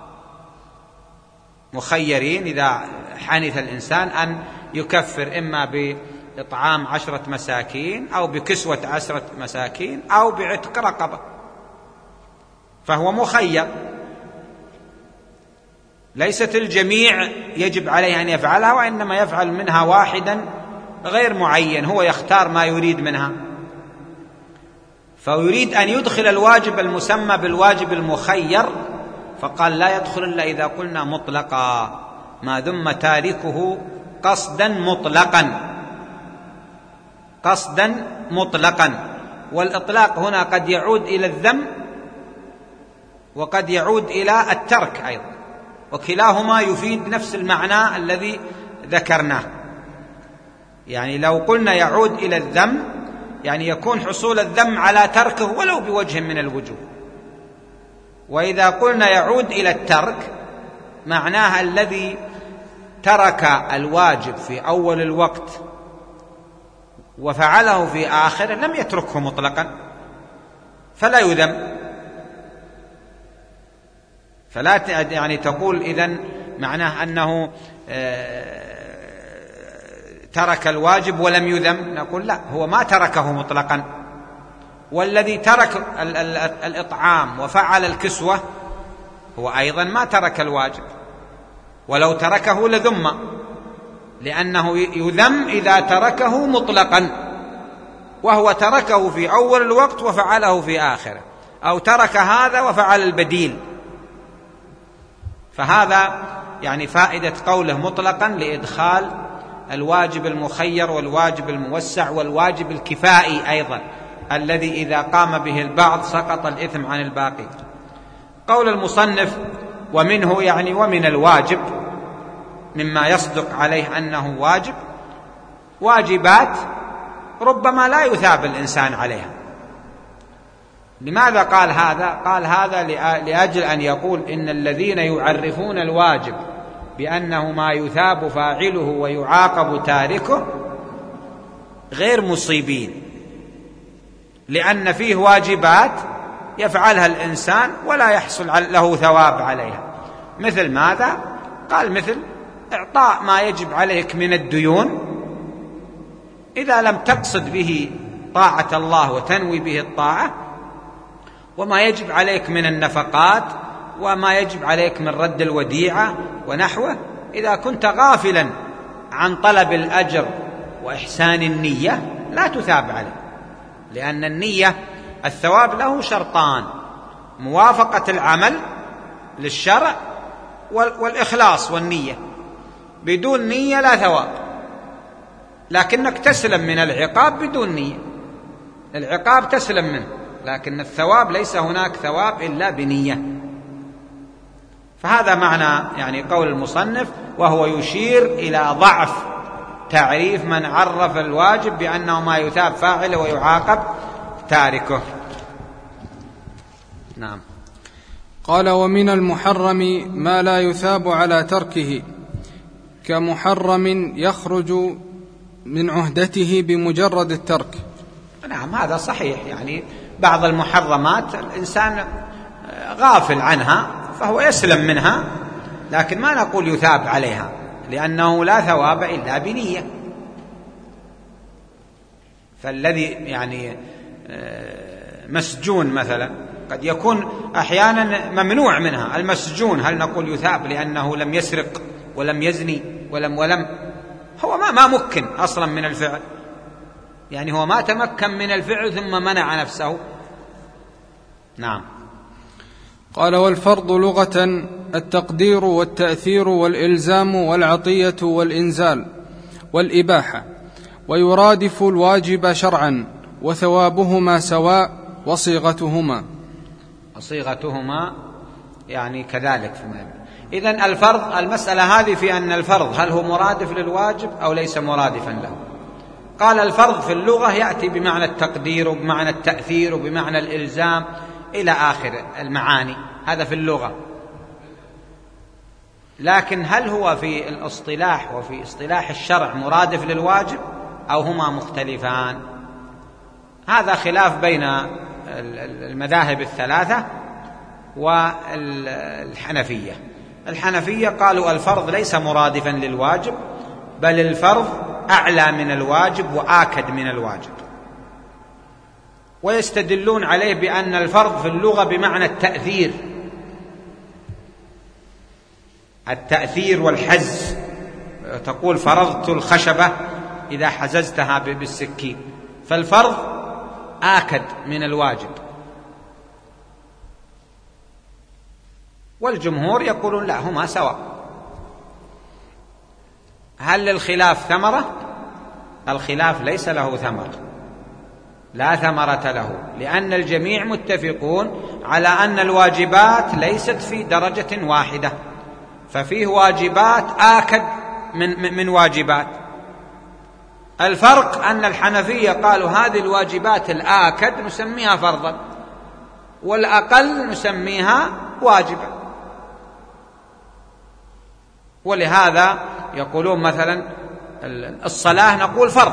مخيرين إذا حنث الإنسان أن يكفر إما بإطعام عشرة مساكين أو بكسوة عشرة مساكين أو بعتق رقبة، فهو مخير. ليست الجميع يجب عليه أن يفعلها، وإنما يفعل منها واحدا غير معين، هو يختار ما يريد منها. فيريد أن يدخل الواجب المسمى بالواجب المخير، فقال لا يدخل إلا إذا قلنا مطلقا، ما ذم تاركه قصدا مطلقا، قصدا مطلقا. والإطلاق هنا قد يعود إلى الذم وقد يعود إلى الترك أيضا، وكلاهما يفيد نفس المعنى الذي ذكرناه. يعني لو قلنا يعود إلى الذم يعني يكون حصول الذم على تركه ولو بوجه من الوجوه، وإذا قلنا يعود إلى الترك معناها الذي ترك الواجب في أول الوقت وفعله في آخره لم يتركه مطلقا فلا يذم. فلا يعني تقول إذن معناه أنه ترك الواجب ولم يذم، نقول لا، هو ما تركه مطلقا. والذي ترك الإطعام وفعل الكسوة هو أيضا ما ترك الواجب، ولو تركه لذم، لأنه يذم إذا تركه مطلقا، وهو تركه في أول الوقت وفعله في آخره، أو ترك هذا وفعل البديل. فهذا يعني فائدة قوله مطلقا لإدخال الواجب المخير والواجب الموسع والواجب الكفائي أيضا، الذي إذا قام به البعض سقط الإثم عن الباقي. قول المصنف ومنه يعني ومن الواجب مما يصدق عليه أنه واجب، واجبات ربما لا يثاب الإنسان عليها، لماذا قال هذا؟ قال هذا لأجل أن يقول إن الذين يعرفون الواجب بأنه ما يثاب فاعله ويعاقب تاركه غير مصيبين، لأن فيه واجبات يفعلها الإنسان ولا يحصل له ثواب عليها. مثل ماذا؟ قال مثل إعطاء ما يجب عليك من الديون، إذا لم تقصد به طاعة الله وتنوي به الطاعة، وما يجب عليك من النفقات، وما يجب عليك من رد الوديعة ونحوه، إذا كنت غافلا عن طلب الأجر وإحسان النية لا تثاب عليه، لأن النية الثواب له شرطان: موافقة العمل للشرع والإخلاص والنية. بدون نية لا ثواب، لكنك تسلم من العقاب بدون نية. العقاب تسلم منه، لكن الثواب ليس هناك ثواب إلا بنية. فهذا معنى يعني قول المصنف، وهو يشير إلى ضعف تعريف من عرف الواجب بأنه ما يثاب فاعله ويعاقب تاركه. نعم. قال: ومن المحرم ما لا يثاب على تركه، كمحرم يخرج من عهدته بمجرد الترك. نعم، هذا صحيح. يعني بعض المحرمات الإنسان غافل عنها فهو يسلم منها، لكن ما نقول يثاب عليها، لأنه لا ثواب إلا بنية. فالذي يعني مسجون مثلا قد يكون أحيانا ممنوع منها. المسجون هل نقول يثاب لأنه لم يسرق ولم يزني ولم ولم هو ما ما مكن أصلا من الفعل، يعني هو ما تمكن من الفعل ثم منع نفسه. نعم. قال: والفرض لغة التقدير والتأثير والإلزام والعطية والإنزال والإباحة، ويرادف الواجب شرعا، وثوابهما سواء وصيغتهما وصيغتهما يعني كذلك. إذن الفرض، المسألة هذه في أن الفرض هل هو مرادف للواجب أو ليس مرادفا له. قال: الفرض في اللغة يأتي بمعنى التقدير وبمعنى التأثير وبمعنى الإلزام إلى آخر المعاني، هذا في اللغة. لكن هل هو في الاصطلاح وفي اصطلاح الشرع مرادف للواجب أو هما مختلفان؟ هذا خلاف بين المذاهب الثلاثة والحنفية. الحنفية قالوا الفرض ليس مرادفا للواجب، بل الفرض أعلى من الواجب وآكد من الواجب، ويستدلون عليه بأن الفرض في اللغة بمعنى التأثير التأثير والحز. تقول فرضت الخشبة إذا حززتها بالسكين، فالفرض آكد من الواجب. والجمهور يقولون لا، هما سواء. هل للخلاف ثمرة؟ الخلاف ليس له ثمرة، لا ثمرة له، لأن الجميع متفقون على أن الواجبات ليست في درجة واحدة، ففيه واجبات آكد من, من واجبات. الفرق أن الحنفية قالوا هذه الواجبات الآكد نسميها فرضا، والأقل نسميها واجبا. ولهذا يقولون مثلا الصلاة نقول فرض،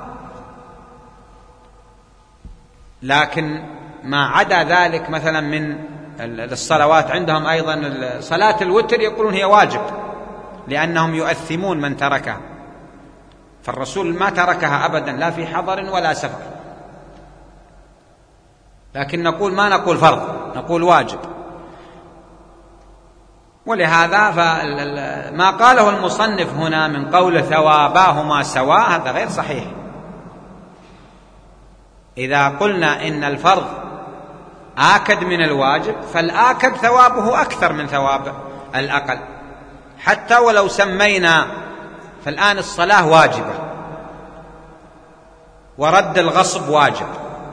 لكن ما عدا ذلك مثلا من الصلوات عندهم أيضا صلاة الوتر يقولون هي واجب، لأنهم يؤثمون من تركها، فالرسول ما تركها أبدا لا في حضر ولا سفر. لكن نقول ما نقول فرض، نقول واجب. ولهذا فما قاله المصنف هنا من قول ثواباهما سواء هذا غير صحيح. إذا قلنا إن الفرض آكد من الواجب، فالآكد ثوابه أكثر من ثواب الأقل، حتى ولو سمينا. فالآن الصلاة واجبة، ورد الغصب واجب،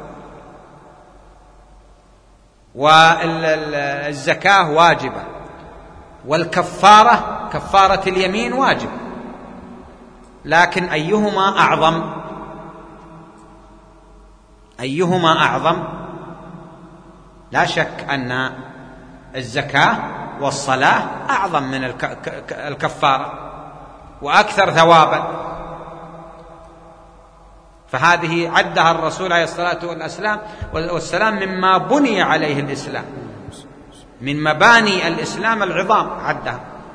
والزكاة واجبة، والكفارة كفارة اليمين واجب، لكن أيهما أعظم؟ أيهما أعظم؟ لا شك أن الزكاة والصلاة أعظم من الكفارة وأكثر ثوابا، فهذه عدها الرسول عليه الصلاة والسلام مما بني عليه الإسلام، من مباني الإسلام العظام عدها.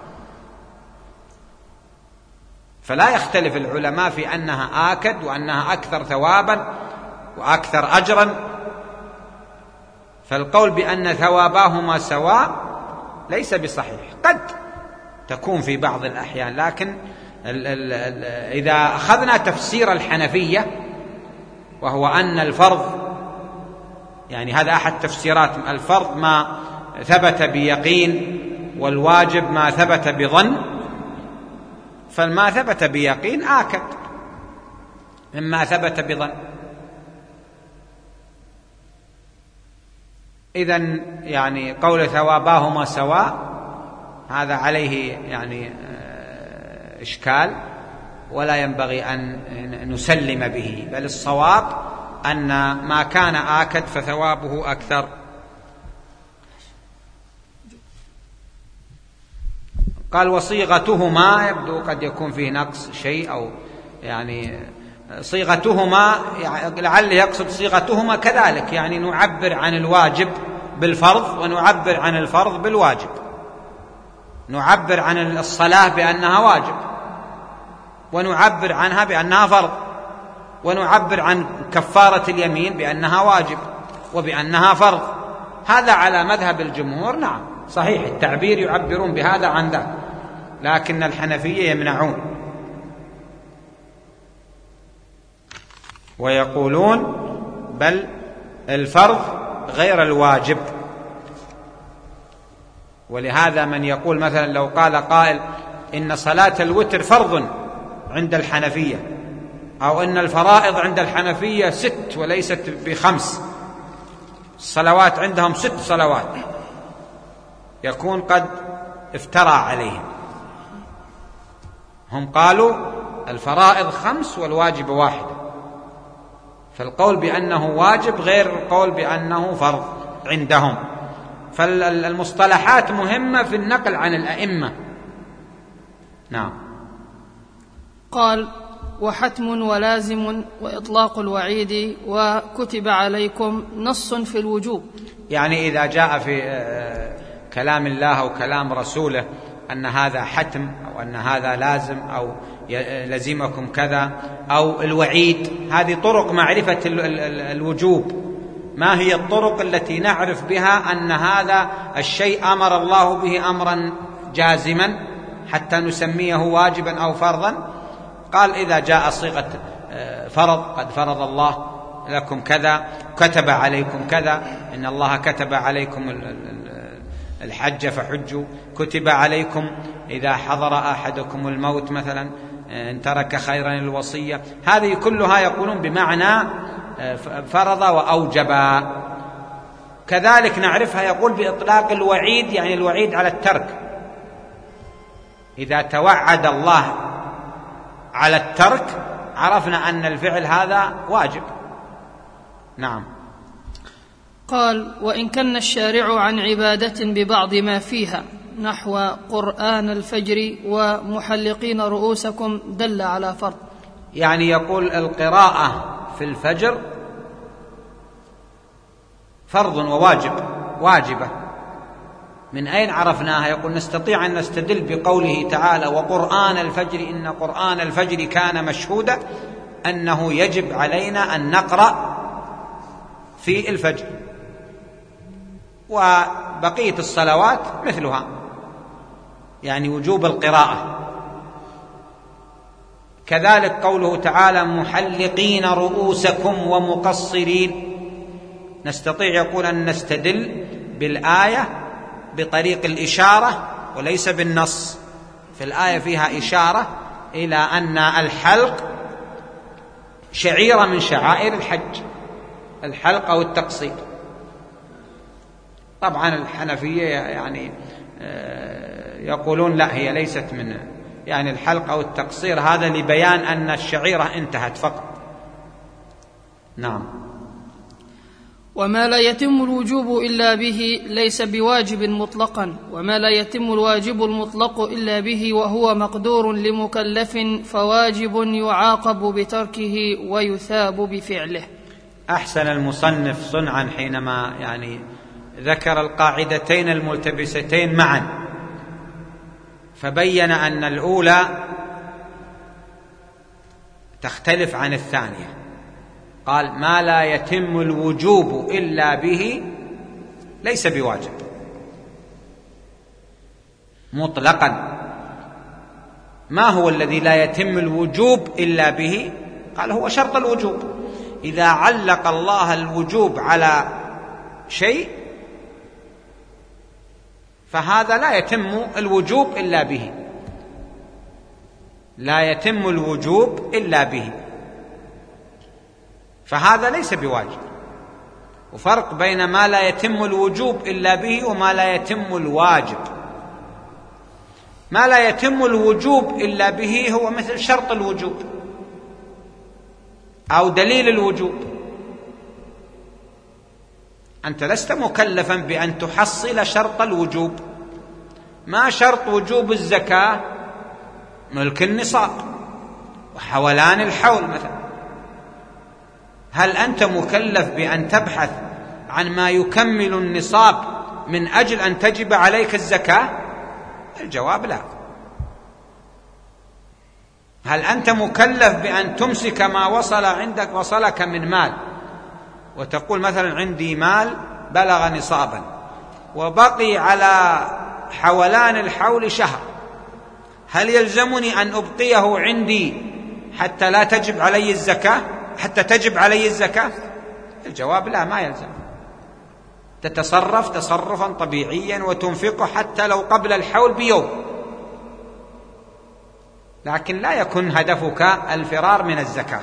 فلا يختلف العلماء في أنها آكد وأنها أكثر ثوابا وأكثر أجرا، فالقول بأن ثواباهما سواء ليس بصحيح، قد تكون في بعض الأحيان، لكن ال ال ال إذا أخذنا تفسير الحنفية وهو أن الفرض، يعني هذا أحد تفسيرات، الفرض ما ثبت بيقين والواجب ما ثبت بظن، فالما ثبت بيقين آكد مما ثبت بظن. إذن يعني قول ثواباهما سواء هذا عليه يعني إشكال، ولا ينبغي أن نسلم به، بل الصواب أن ما كان آكد فثوابه أكثر. قال وصيغتهما، يبدو قد يكون فيه نقص شيء، أو يعني صيغتهما لعل يقصد صيغتهما كذلك، يعني نعبر عن الواجب بالفرض ونعبر عن الفرض بالواجب، نعبر عن الصلاة بأنها واجب ونعبر عنها بأنها فرض، ونعبر عن كفارة اليمين بأنها واجب وبأنها فرض. هذا على مذهب الجمهور، نعم صحيح التعبير يعبرون بهذا عن ذاك، لكن الحنفية يمنعون ويقولون بل الفرض غير الواجب. ولهذا من يقول مثلا لو قال قائل إن صلاة الوتر فرض عند الحنفية، أو إن الفرائض عند الحنفية ست وليست بخمس، الصلوات عندهم ست صلوات، يكون قد افترى عليهم. هم قالوا الفرائض خمس والواجب واحد، فالقول بأنه واجب غير القول بأنه فرض عندهم. فالمصطلحات مهمة في النقل عن الأئمة. نعم. قال وحتم ولازم وإطلاق الوعيد وكتب عليكم نص في الوجوب، يعني إذا جاء في كلام الله أو كلام رسوله أن هذا حتم أو أن هذا لازم أو لزمكم كذا، أو الوعيد، هذه طرق معرفة الوجوب. ما هي الطرق التي نعرف بها أن هذا الشيء أمر الله به أمرا جازما حتى نسميه واجبا أو فرضا؟ قال إذا جاء صيغة فرض، قد فرض الله لكم كذا، كتب عليكم كذا، إن الله كتب عليكم الحج فحجوا، كتب عليكم إذا حضر أحدكم الموت مثلا إن ترك خيرا الوصية، هذه كلها يقولون بمعنى فرض وأوجب. كذلك نعرفها يقول بإطلاق الوعيد، يعني الوعيد على الترك، إذا توعد الله على الترك عرفنا أن الفعل هذا واجب. نعم. قال وإن كان الشارع عن عبادة ببعض ما فيها نحو قرآن الفجر ومحلقين رؤوسكم دل على فرض، يعني يقول القراءة في الفجر فرض وواجب، واجبة. من أين عرفناها؟ يقول نستطيع أن نستدل بقوله تعالى وقرآن الفجر إن قرآن الفجر كان مشهودا، أنه يجب علينا أن نقرأ في الفجر، وبقية الصلوات مثلها، يعني وجوب القراءة. كذلك قوله تعالى محلقين رؤوسكم ومقصرين، نستطيع يقول أن نستدل بالآية بطريق الإشارة وليس بالنص. في الآية فيها إشارة إلى أن الحلق شعيرة من شعائر الحج، الحلق أو التقصير. طبعا الحنفية يعني يقولون لا، هي ليست من يعني الحلق أو التقصير، هذا لبيان أن الشعيرة انتهت فقط. نعم. وما لا يتم الوجوب إلا به ليس بواجب مطلقا، وما لا يتم الواجب المطلق إلا به وهو مقدور لمكلف فواجب يعاقب بتركه ويثاب بفعله. أحسن المصنف صنعا حينما يعني ذكر القاعدتين الملتبستين معا، فبين أن الأولى تختلف عن الثانية. قال ما لا يتم الوجوب إلا به ليس بواجب مطلقا. ما هو الذي لا يتم الوجوب إلا به؟ قال هو شرط الوجوب. إذا علق الله الوجوب على شيء فهذا لا يتم الوجوب إلا به، لا يتم الوجوب إلا به، فهذا ليس بواجب. وفرق بين ما لا يتم الوجوب إلا به وما لا يتم الواجب. ما لا يتم الوجوب إلا به هو مثل شرط الوجوب أو دليل الوجوب. أنت لست مكلفا بأن تحصل شرط الوجوب. ما شرط وجوب الزكاة؟ ملك النصاب وحولان الحول مثلا. هل أنت مكلف بأن تبحث عن ما يكمل النصاب من أجل أن تجب عليك الزكاة؟ الجواب لا. هل أنت مكلف بأن تمسك ما وصل عندك وصلك من مال وتقول مثلا عندي مال بلغ نصابا وبقي على حولان الحول شهر، هل يلزمني أن أبقيه عندي حتى لا تجب علي الزكاة حتى تجب علي الزكاة؟ الجواب لا، ما يلزم. تتصرف تصرفا طبيعيا وتنفقه حتى لو قبل الحول بيوم، لكن لا يكون هدفك الفرار من الزكاة،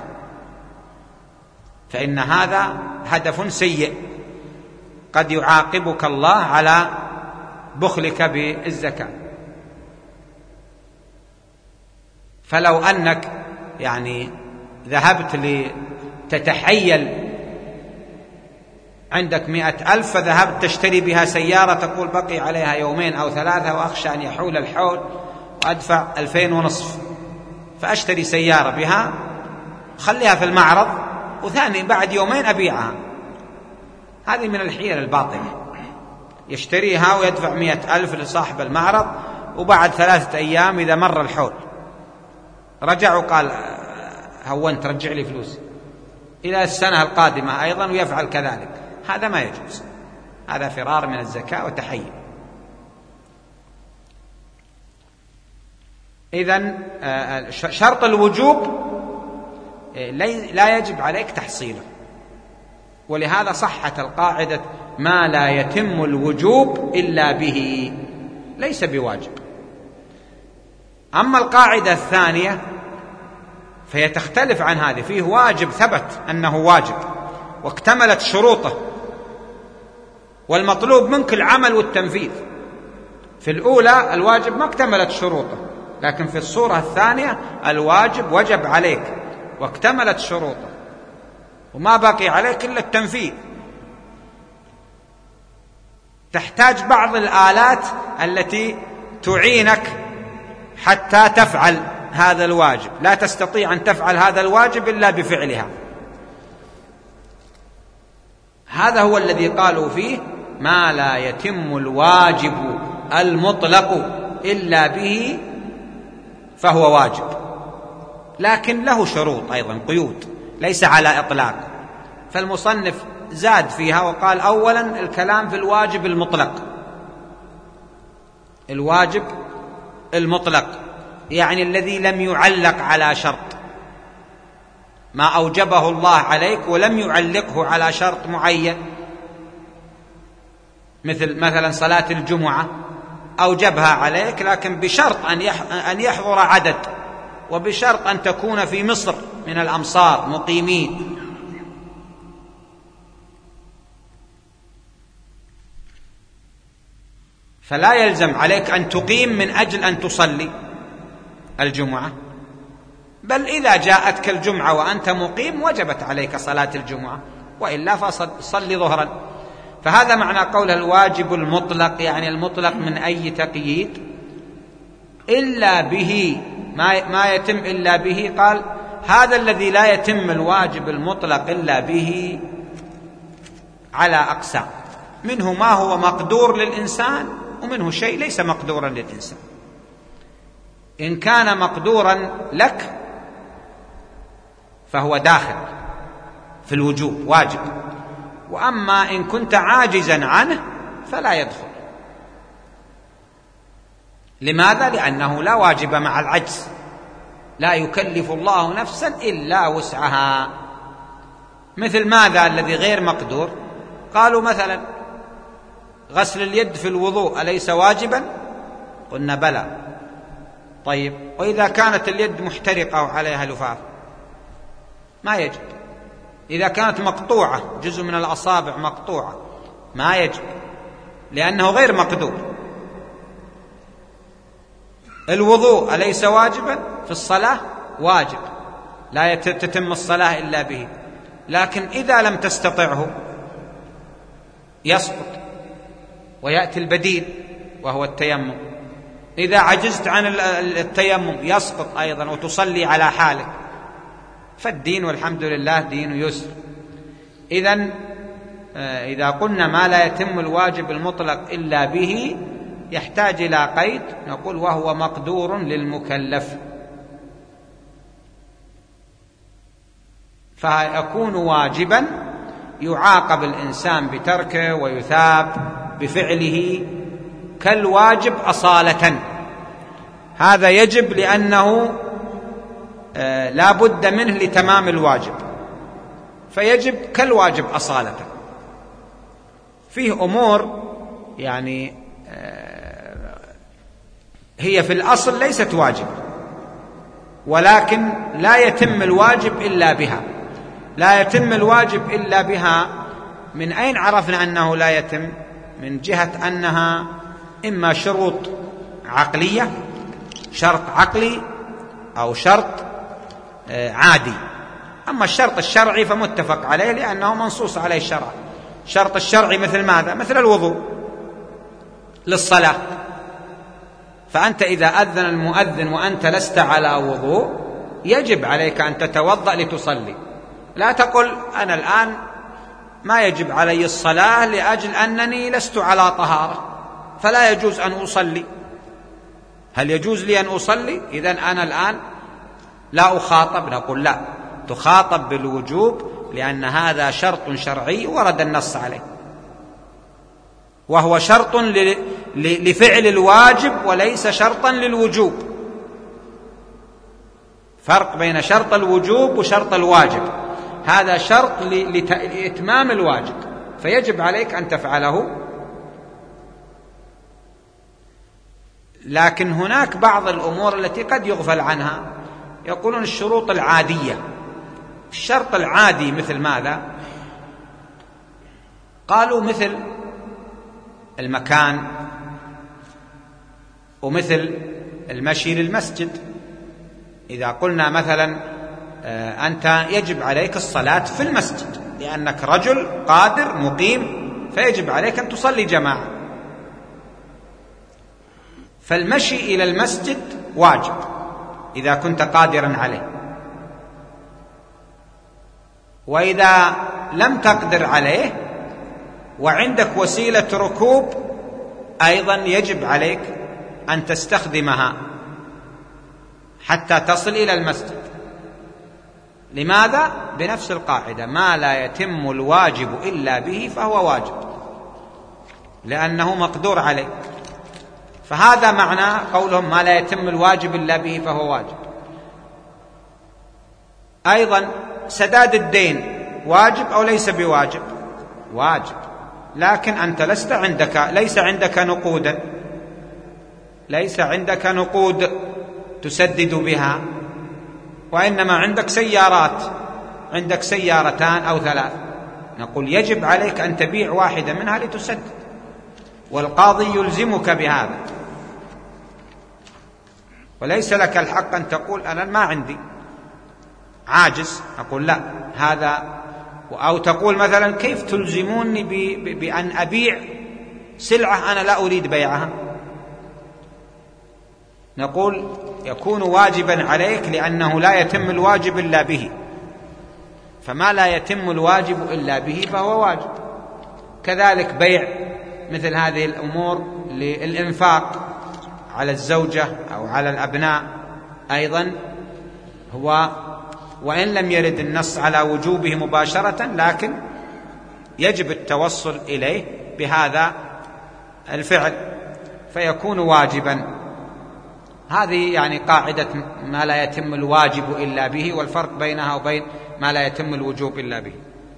فإن هذا هدف سيء قد يعاقبك الله على بخلك بالزكاة. فلو أنك يعني ذهبت لتتحيل عندك مئة ألف فذهبت تشتري بها سيارة تقول بقي عليها يومين أو ثلاثة وأخشى أن يحول الحول وأدفع ألفين ونصف، فأشتري سيارة بها خليها في المعرض وثاني بعد يومين أبيعها. هذه من الحيل الباطلة. يشتريها ويدفع مئة ألف لصاحب المعرض، وبعد ثلاثة أيام إذا مر الحول رجع وقال هونت رجع لي فلوس إلى السنة القادمة أيضا ويفعل كذلك. هذا ما يجوز، هذا فرار من الزكاة وتحيل. إذن شرط الوجوب لا يجب عليك تحصيله، ولهذا صحت القاعدة ما لا يتم الوجوب إلا به ليس بواجب. أما القاعدة الثانية فهي تختلف عن هذه، فيه واجب ثبت أنه واجب واكتملت شروطه والمطلوب منك العمل والتنفيذ. في الأولى الواجب ما اكتملت شروطه، لكن في الصورة الثانية الواجب وجب عليك واكتملت شروطه وما بقي عليك إلا التنفيذ. تحتاج بعض الآلات التي تعينك حتى تفعل هذا الواجب، لا تستطيع أن تفعل هذا الواجب إلا بفعلها. هذا هو الذي قالوا فيه ما لا يتم الواجب المطلق إلا به فهو واجب، لكن له شروط أيضا قيود ليس على إطلاق. فالمصنف زاد فيها وقال أولا الكلام في الواجب المطلق. الواجب المطلق يعني الذي لم يعلق على شرط، ما أوجبه الله عليك ولم يعلقه على شرط معين، مثل مثلا صلاة الجمعة أوجبها عليك لكن بشرط أن يحضر عدد، وبشرط أن تكون في مصر من الأمصار مقيمين. فلا يلزم عليك أن تقيم من أجل أن تصلي الجمعة، بل إذا جاءتك الجمعة وأنت مقيم وجبت عليك صلاة الجمعة وإلا فصل ظهرا. فهذا معنى قول الواجب المطلق، يعني المطلق من أي تقييد إلا به، ما ما يتم إلا به. قال هذا الذي لا يتم الواجب المطلق إلا به على أقسام، منه ما هو مقدور للإنسان ومنه شيء ليس مقدورا للإنسان. إن كان مقدورا لك فهو داخل في الوجوب واجب، وأما إن كنت عاجزا عنه فلا يدخل. لماذا؟ لأنه لا واجب مع العجز، لا يكلف الله نفسا إلا وسعها. مثل ماذا الذي غير مقدور؟ قالوا مثلا غسل اليد في الوضوء أليس واجبا؟ قلنا بلى. طيب وإذا كانت اليد محترقة وعليها لفاف ما يجب. إذا كانت مقطوعة جزء من الأصابع مقطوعة ما يجب لأنه غير مقدور. الوضوء أليس واجبا؟ في الصلاة واجب، لا تتم الصلاة إلا به، لكن إذا لم تستطعه يسقط ويأتي البديل وهو التيمم. إذا عجزت عن التيمم يسقط أيضا وتصلي على حالك. فالدين والحمد لله دين يسر. إذن إذا قلنا ما لا يتم الواجب المطلق إلا به يحتاج إلى قيد، نقول وهو مقدور للمكلف، فيكون واجبا يعاقب الإنسان بتركه ويثاب بفعله كالواجب أصالة. هذا يجب لأنه آه لا بد منه لتمام الواجب، فيجب كالواجب أصالة. فيه أمور يعني آه هي في الأصل ليست واجب، ولكن لا يتم الواجب إلا بها. لا يتم الواجب إلا بها، من أين عرفنا أنه لا يتم؟ من جهة أنها إما شروط عقلية، شرط عقلي، أو شرط عادي. أما الشرط الشرعي فمتفق عليه لأنه منصوص عليه الشرع. شرط الشرعي مثل ماذا؟ مثل الوضوء للصلاة، فأنت إذا أذن المؤذن وأنت لست على وضوء يجب عليك أن تتوضأ لتصلي. لا تقل أنا الآن ما يجب علي الصلاة لأجل أنني لست على طهارة فلا يجوز أن أصلي. هل يجوز لي أن أصلي؟ إذن أنا الآن لا أخاطب. نقول لا، تخاطب بالوجوب لأن هذا شرط شرعي ورد النص عليه، وهو شرط لفعل الواجب وليس شرطا للوجوب. فرق بين شرط الوجوب وشرط الواجب. هذا شرط لإتمام الواجب فيجب عليك أن تفعله. لكن هناك بعض الأمور التي قد يغفل عنها، يقولون الشروط العادية. الشرط العادي مثل ماذا؟ قالوا مثل المكان، ومثل المشي للمسجد. إذا قلنا مثلا أنت يجب عليك الصلاة في المسجد لأنك رجل قادر مقيم، فيجب عليك أن تصلي جماعة، فالمشي إلى المسجد واجب إذا كنت قادرا عليه. وإذا لم تقدر عليه وعندك وسيلة ركوب أيضا يجب عليك أن تستخدمها حتى تصل إلى المسجد. لماذا؟ بنفس القاعدة، ما لا يتم الواجب إلا به فهو واجب لأنه مقدور عليه. فهذا معنى قولهم ما لا يتم الواجب إلا به فهو واجب. أيضا سداد الدين واجب أو ليس بواجب؟ واجب، لكن أنت لست عندك ليس عندك نقودا، ليس عندك نقود تسدد بها، وإنما عندك سيارات، عندك سيارتان أو ثلاث. نقول يجب عليك أن تبيع واحدة منها لتسدد، والقاضي يلزمك بهذا، وليس لك الحق أن تقول أنا ما عندي عاجز. نقول لا، هذا أو تقول مثلا كيف تلزموني بأن أبيع سلعة أنا لا أريد بيعها؟ نقول يكون واجبا عليك لأنه لا يتم الواجب إلا به، فما لا يتم الواجب إلا به فهو واجب. كذلك بيع مثل هذه الأمور للإنفاق على الزوجة أو على الأبناء أيضا هو وإن لم يرد النص على وجوبه مباشرة، لكن يجب التوصل إليه بهذا الفعل فيكون واجبا. هذه يعني قاعدة ما لا يتم الواجب إلا به، والفرق بينها وبين ما لا يتم الوجوب إلا به.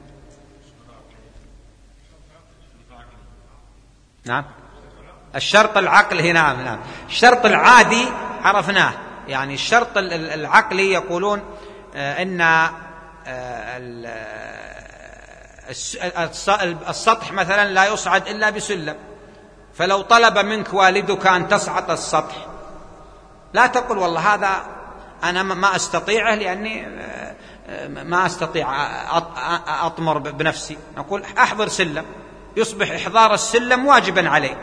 نعم، الشرط العقلي، نعم نعم الشرط العادي عرفناه، يعني الشرط العقلي يقولون إن السطح مثلا لا يصعد إلا بسلم، فلو طلب منك والدك أن تصعد السطح لا تقل والله هذا أنا ما أستطيعه لأني ما أستطيع أطمر بنفسي، نقول أحضر سلم، يصبح إحضار السلم واجبا عليك،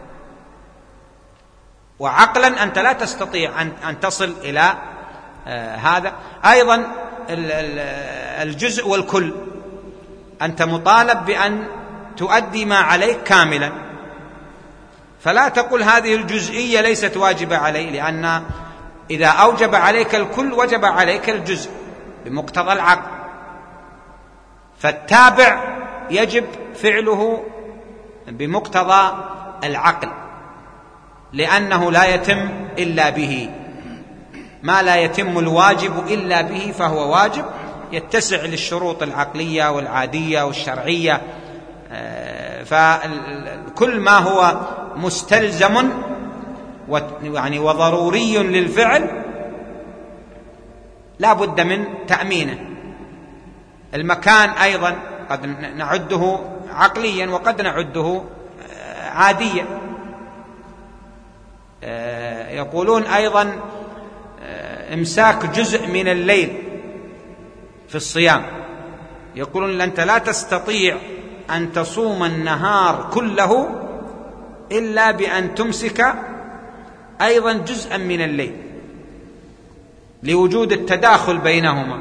وعقلا أنت لا تستطيع أن تصل إلى هذا. أيضا الجزء والكل، أنت مطالب بأن تؤدي ما عليك كاملا، فلا تقل هذه الجزئية ليست واجبة علي، لأن إذا أوجب عليك الكل وجب عليك الجزء بمقتضى العقل، فالتابع يجب فعله بمقتضى العقل لأنه لا يتم إلا به. ما لا يتم الواجب إلا به فهو واجب، يتسع للشروط العقلية والعادية والشرعية، فكل ما هو مستلزم يعني وضروري للفعل لا بد من تأمينه. المكان أيضا قد نعده عقليا وقد نعده عاديا. يقولون أيضا إمساك جزء من الليل في الصيام، يقولون أنت لا تستطيع أن تصوم النهار كله إلا بأن تمسك أيضا جزءا من الليل لوجود التداخل بينهما.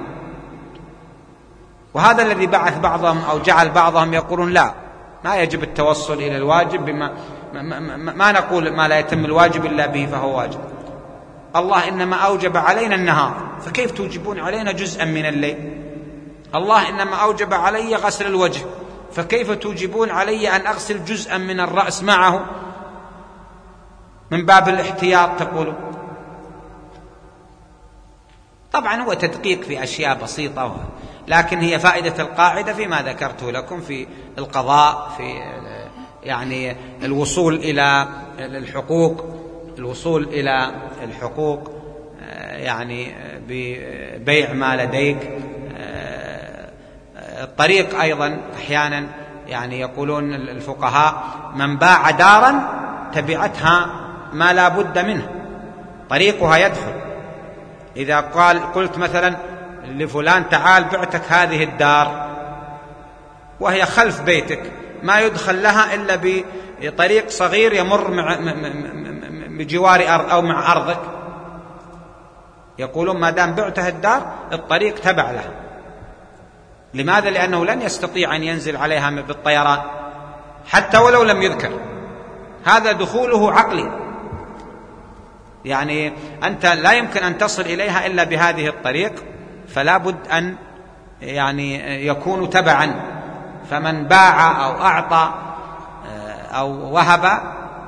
وهذا الذي بعث بعضهم أو جعل بعضهم يقولون لا، ما يجب التوصل إلى الواجب بما ما, ما, ما نقول ما لا يتم الواجب إلا به فهو واجب. الله إنما أوجب علينا النهار، فكيف توجبون علينا جزءا من الليل؟ الله إنما أوجب علي غسل الوجه، فكيف توجبون علي أن أغسل جزءا من الرأس معه من باب الاحتياط تقولون؟ طبعا هو تدقيق في أشياء بسيطة، لكن هي فائدة القاعدة فيما ذكرته لكم في القضاء، في يعني الوصول إلى الحقوق الوصول إلى الحقوق يعني ببيع ما لديك. الطريق أيضا أحيانا يعني يقولون الفقهاء من باع دارا تبعتها ما لا بد منه، طريقها يدخل. إذا قال قلت مثلا لفلان تعال بعتك هذه الدار وهي خلف بيتك، ما يدخل لها إلا بطريق صغير يمر مع بجوار أرض أو مع أرضك، يقولون ما دام بعته الدار الطريق تبع لها. لماذا؟ لأنه لن يستطيع أن ينزل عليها بالطيران حتى ولو لم يذكر، هذا دخوله عقلي، يعني أنت لا يمكن أن تصل إليها إلا بهذه الطريق، فلا بد أن يعني يكون تبعا. فمن باع أو أعطى أو وهب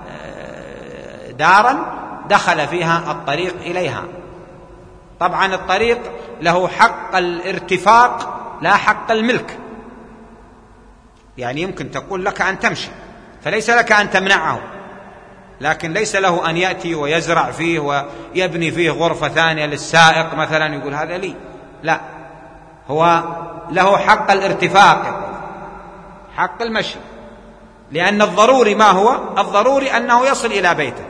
دارا دخل فيها الطريق إليها. طبعا الطريق له حق الارتفاق لا حق الملك، يعني يمكن تقول لك أن تمشي فليس لك أن تمنعه، لكن ليس له أن يأتي ويزرع فيه ويبني فيه غرفة ثانية للسائق مثلا يقول هذا لي، لا، هو له حق الارتفاق، حق المشي، لأن الضروري ما هو؟ الضروري أنه يصل إلى بيته،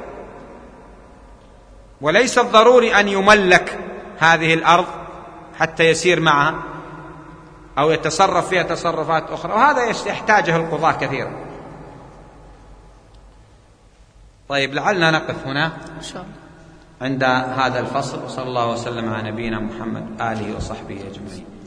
وليس الضروري أن يملك هذه الأرض حتى يسير معها، أو يتصرف فيها تصرفات أخرى، وهذا يحتاجه القضاة كثيرا. طيب، لعلنا نقف هنا إن شاء الله عند هذا الفصل، وصلى الله وسلم على نبينا محمد آله وصحبه أجمعين.